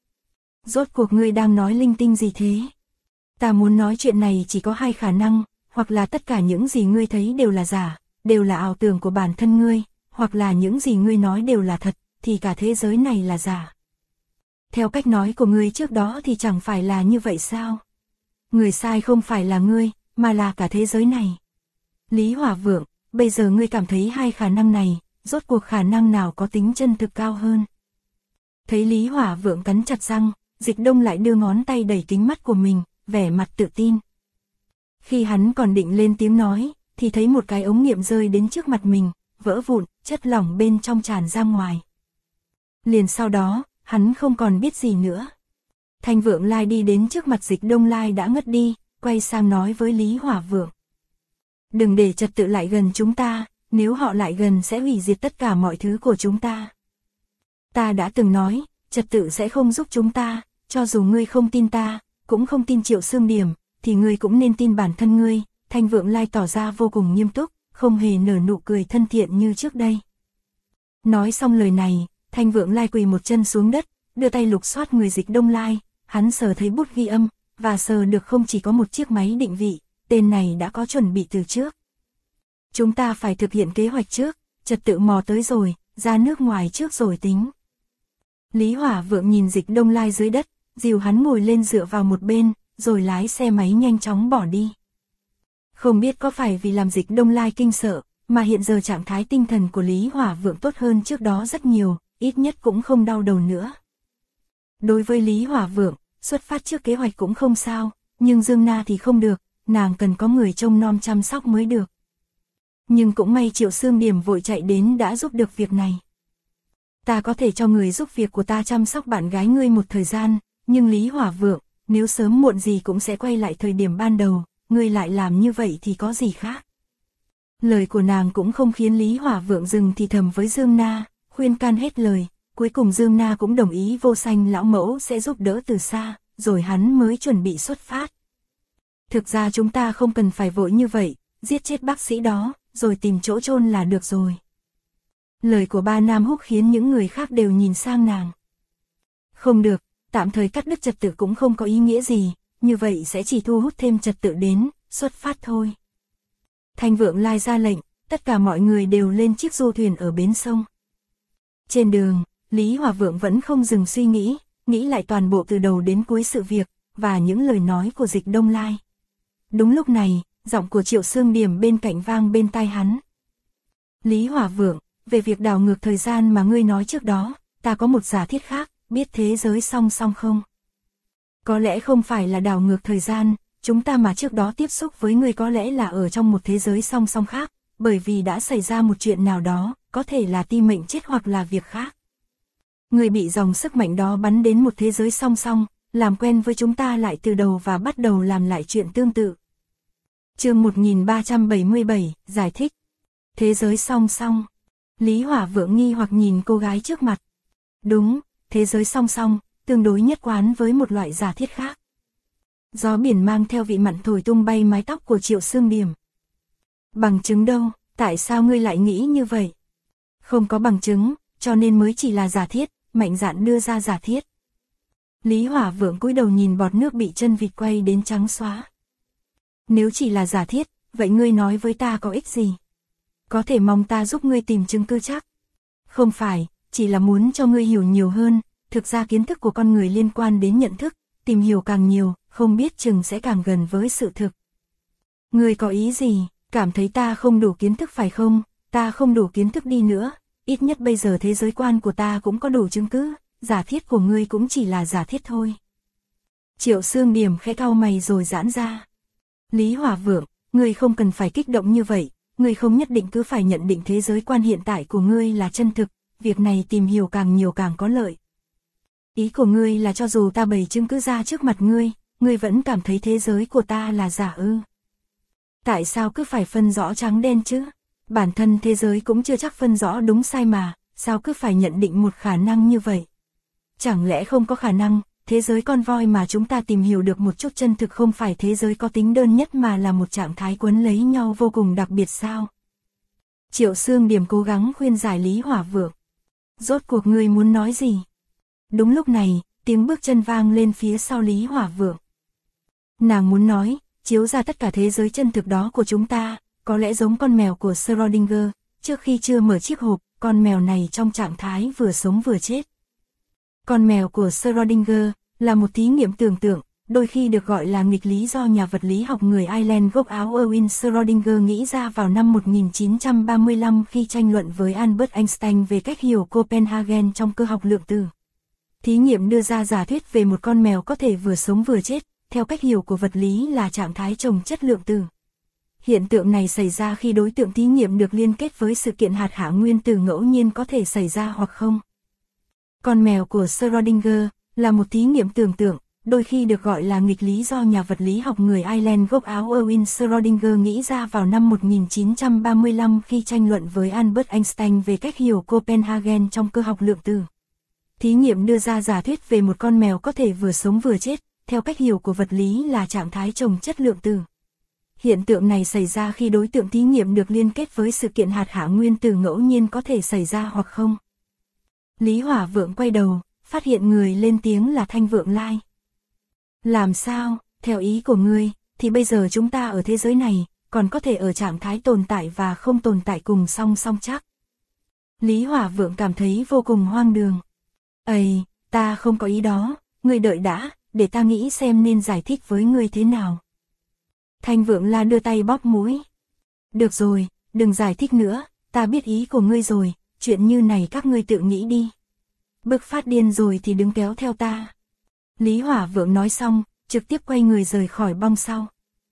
Rốt cuộc ngươi đang nói linh tinh gì thế? Ta muốn nói chuyện này chỉ có hai khả năng, hoặc là tất cả những gì ngươi thấy đều là giả, đều là ảo tưởng của bản thân ngươi, hoặc là những gì ngươi nói đều là thật, thì cả thế giới này là giả. Theo cách nói của ngươi trước đó thì chẳng phải là như vậy sao? Người sai không phải là ngươi, mà là cả thế giới này. Lý Hỏa Vượng, bây giờ ngươi cảm thấy hai khả năng này, rốt cuộc khả năng nào có tính chân thực cao hơn? Thấy Lý Hỏa Vượng cắn chặt răng, Dịch Đông lại đưa ngón tay đẩy kính mắt của mình, vẻ mặt tự tin. Khi hắn còn định lên tiếng nói, thì thấy một cái ống nghiệm rơi đến trước mặt mình, vỡ vụn, chất lỏng bên trong tràn ra ngoài. Liền sau đó, hắn không còn biết gì nữa. Thanh Vượng Lai đi đến trước mặt Dịch Đông Lai đã ngất đi, quay sang nói với Lý Hỏa Vượng. Đừng để trật tự lại gần chúng ta, nếu họ lại gần sẽ hủy diệt tất cả mọi thứ của chúng ta. Ta đã từng nói, trật tự sẽ không giúp chúng ta, cho dù ngươi không tin ta, cũng không tin Triệu Xương Điểm, thì ngươi cũng nên tin bản thân ngươi. Thanh Vượng Lai tỏ ra vô cùng nghiêm túc, không hề nở nụ cười thân thiện như trước đây. Nói xong lời này, Thanh Vượng Lai quỳ một chân xuống đất, đưa tay lục soát người Dịch Đông Lai, hắn sờ thấy bút ghi âm, và sờ được không chỉ có một chiếc máy định vị, tên này đã có chuẩn bị từ trước. Chúng ta phải thực hiện kế hoạch trước, trật tự mò tới rồi, ra nước ngoài trước rồi tính. Lý Hỏa Vượng nhìn Dịch Đông Lai dưới đất, dìu hắn ngồi lên dựa vào một bên, rồi lái xe máy nhanh chóng bỏ đi. Không biết có phải vì làm Dịch Đông Lai kinh sợ, mà hiện giờ trạng thái tinh thần của Lý Hỏa Vượng tốt hơn trước đó rất nhiều, ít nhất cũng không đau đầu nữa. Đối với Lý Hỏa Vượng, xuất phát trước kế hoạch cũng không sao, nhưng Dương Na thì không được, nàng cần có người trông nom chăm sóc mới được. Nhưng cũng may Triệu Xương Điểm vội chạy đến đã giúp được việc này. Ta có thể cho người giúp việc của ta chăm sóc bạn gái ngươi một thời gian, nhưng Lý Hỏa Vượng, nếu sớm muộn gì cũng sẽ quay lại thời điểm ban đầu, ngươi lại làm như vậy thì có gì khác. Lời của nàng cũng không khiến Lý Hỏa Vượng dừng thì thầm với Dương Na, khuyên can hết lời, cuối cùng Dương Na cũng đồng ý Vô Sanh lão mẫu sẽ giúp đỡ từ xa, rồi hắn mới chuẩn bị xuất phát. Thực ra chúng ta không cần phải vội như vậy, giết chết bác sĩ đó, rồi tìm chỗ chôn là được rồi. Lời của ba Nam Húc khiến những người khác đều nhìn sang nàng. Không được, tạm thời cắt đứt trật tự cũng không có ý nghĩa gì, như vậy sẽ chỉ thu hút thêm trật tự đến, xuất phát thôi. Thanh Vượng Lai ra lệnh, tất cả mọi người đều lên chiếc du thuyền ở bến sông. Trên đường, Lý Hỏa Vượng vẫn không dừng suy nghĩ lại toàn bộ từ đầu đến cuối sự việc, và những lời nói của Dịch Đông Lai. Đúng lúc này, giọng của Triệu Xương Điểm bên cạnh vang bên tai hắn. Lý Hỏa Vượng, về việc đảo ngược thời gian mà ngươi nói trước đó, ta có một giả thiết khác, biết thế giới song song không? Có lẽ không phải là đảo ngược thời gian, chúng ta mà trước đó tiếp xúc với ngươi có lẽ là ở trong một thế giới song song khác, bởi vì đã xảy ra một chuyện nào đó, có thể là ti mệnh chết hoặc là việc khác. Ngươi bị dòng sức mạnh đó bắn đến một thế giới song song, làm quen với chúng ta lại từ đầu và bắt đầu làm lại chuyện tương tự. Chương 1377, giải thích. Thế giới song song. Lý Hỏa Vượng nghi hoặc nhìn cô gái trước mặt. Đúng, thế giới song song, tương đối nhất quán với một loại giả thiết khác. Gió biển mang theo vị mặn thổi tung bay mái tóc của Triệu Xương Điểm. Bằng chứng đâu, tại sao ngươi lại nghĩ như vậy? Không có bằng chứng, cho nên mới chỉ là giả thiết, mạnh dạn đưa ra giả thiết. Lý Hỏa Vượng cúi đầu nhìn bọt nước bị chân vịt quay đến trắng xóa. Nếu chỉ là giả thiết, vậy ngươi nói với ta có ích gì? Có thể mong ta giúp ngươi tìm chứng cứ chắc? Không phải, chỉ là muốn cho ngươi hiểu nhiều hơn, thực ra kiến thức của con người liên quan đến nhận thức, tìm hiểu càng nhiều, không biết chừng sẽ càng gần với sự thực. Ngươi có ý gì, cảm thấy ta không đủ kiến thức phải không? Ta không đủ kiến thức đi nữa, ít nhất bây giờ thế giới quan của ta cũng có đủ chứng cứ, giả thiết của ngươi cũng chỉ là giả thiết thôi. Triệu Xương Điểm khẽ cau mày rồi giãn ra. Lý Hỏa Vượng, ngươi không cần phải kích động như vậy, ngươi không nhất định cứ phải nhận định thế giới quan hiện tại của ngươi là chân thực, việc này tìm hiểu càng nhiều càng có lợi. Ý của ngươi là cho dù ta bày chứng cứ ra trước mặt ngươi vẫn cảm thấy thế giới của ta là giả ư? Tại sao cứ phải phân rõ trắng đen chứ? Bản thân thế giới cũng chưa chắc phân rõ đúng sai mà, sao cứ phải nhận định một khả năng như vậy? Chẳng lẽ không có khả năng, thế giới con voi mà chúng ta tìm hiểu được một chút chân thực không phải thế giới có tính đơn nhất mà là một trạng thái quấn lấy nhau vô cùng đặc biệt sao? Triệu Xương Điểm cố gắng khuyên giải Lý Hỏa Vượng. Rốt cuộc ngươi muốn nói gì? Đúng lúc này, tiếng bước chân vang lên phía sau Lý Hỏa Vượng. Nàng muốn nói, chiếu ra tất cả thế giới chân thực đó của chúng ta, có lẽ giống con mèo của Schrödinger, trước khi chưa mở chiếc hộp, con mèo này trong trạng thái vừa sống vừa chết. Con mèo của Schrödinger là một thí nghiệm tưởng tượng, đôi khi được gọi là nghịch lý do nhà vật lý học người Ireland gốc Áo Erwin Schrödinger nghĩ ra vào năm 1935 khi tranh luận với Albert Einstein về cách hiểu Copenhagen trong cơ học lượng tử. Thí nghiệm đưa ra giả thuyết về một con mèo có thể vừa sống vừa chết, theo cách hiểu của vật lý là trạng thái chồng chất lượng tử. Hiện tượng này xảy ra khi đối tượng thí nghiệm được liên kết với sự kiện hạt hạ nguyên tử ngẫu nhiên có thể xảy ra hoặc không. Con mèo của Schrödinger là một thí nghiệm tưởng tượng, đôi khi được gọi là nghịch lý do nhà vật lý học người Ireland gốc Áo Erwin Schrödinger nghĩ ra vào năm 1935 khi tranh luận với Albert Einstein về cách hiểu Copenhagen trong cơ học lượng tử. Thí nghiệm đưa ra giả thuyết về một con mèo có thể vừa sống vừa chết, theo cách hiểu của vật lý là trạng thái chồng chất lượng tử. Hiện tượng này xảy ra khi đối tượng thí nghiệm được liên kết với sự kiện hạt hạ nguyên tử ngẫu nhiên có thể xảy ra hoặc không. Lý Hỏa Vượng quay đầu, phát hiện người lên tiếng là Thanh Vượng Lai. Làm sao, theo ý của ngươi, thì bây giờ chúng ta ở thế giới này, còn có thể ở trạng thái tồn tại và không tồn tại cùng song song chắc? Lý Hỏa Vượng cảm thấy vô cùng hoang đường. Ây, ta không có ý đó, ngươi đợi đã, để ta nghĩ xem nên giải thích với ngươi thế nào. Thanh Vượng La đưa tay bóp mũi. Được rồi, đừng giải thích nữa, ta biết ý của ngươi rồi, chuyện như này các ngươi tự nghĩ đi. Bực phát điên rồi thì đứng kéo theo ta. Lý Hỏa Vượng nói xong, trực tiếp quay người rời khỏi bong sau.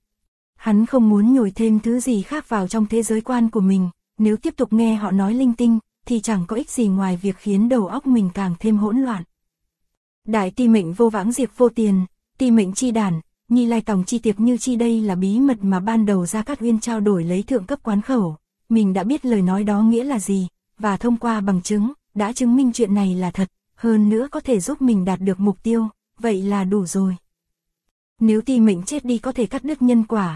Hắn không muốn nhồi thêm thứ gì khác vào trong thế giới quan của mình, nếu tiếp tục nghe họ nói linh tinh, thì chẳng có ích gì ngoài việc khiến đầu óc mình càng thêm hỗn loạn. Đại ti mệnh vô vãng diệt vô tiền, ti mệnh chi đản, Nhi Lai Tòng chi tiệp như chi đây là bí mật mà ban đầu Gia Cát Uyên trao đổi lấy thượng cấp quán khẩu. Mình đã biết lời nói đó nghĩa là gì, và thông qua bằng chứng, đã chứng minh chuyện này là thật, hơn nữa có thể giúp mình đạt được mục tiêu, vậy là đủ rồi. Nếu ti mệnh chết đi có thể cắt đứt nhân quả,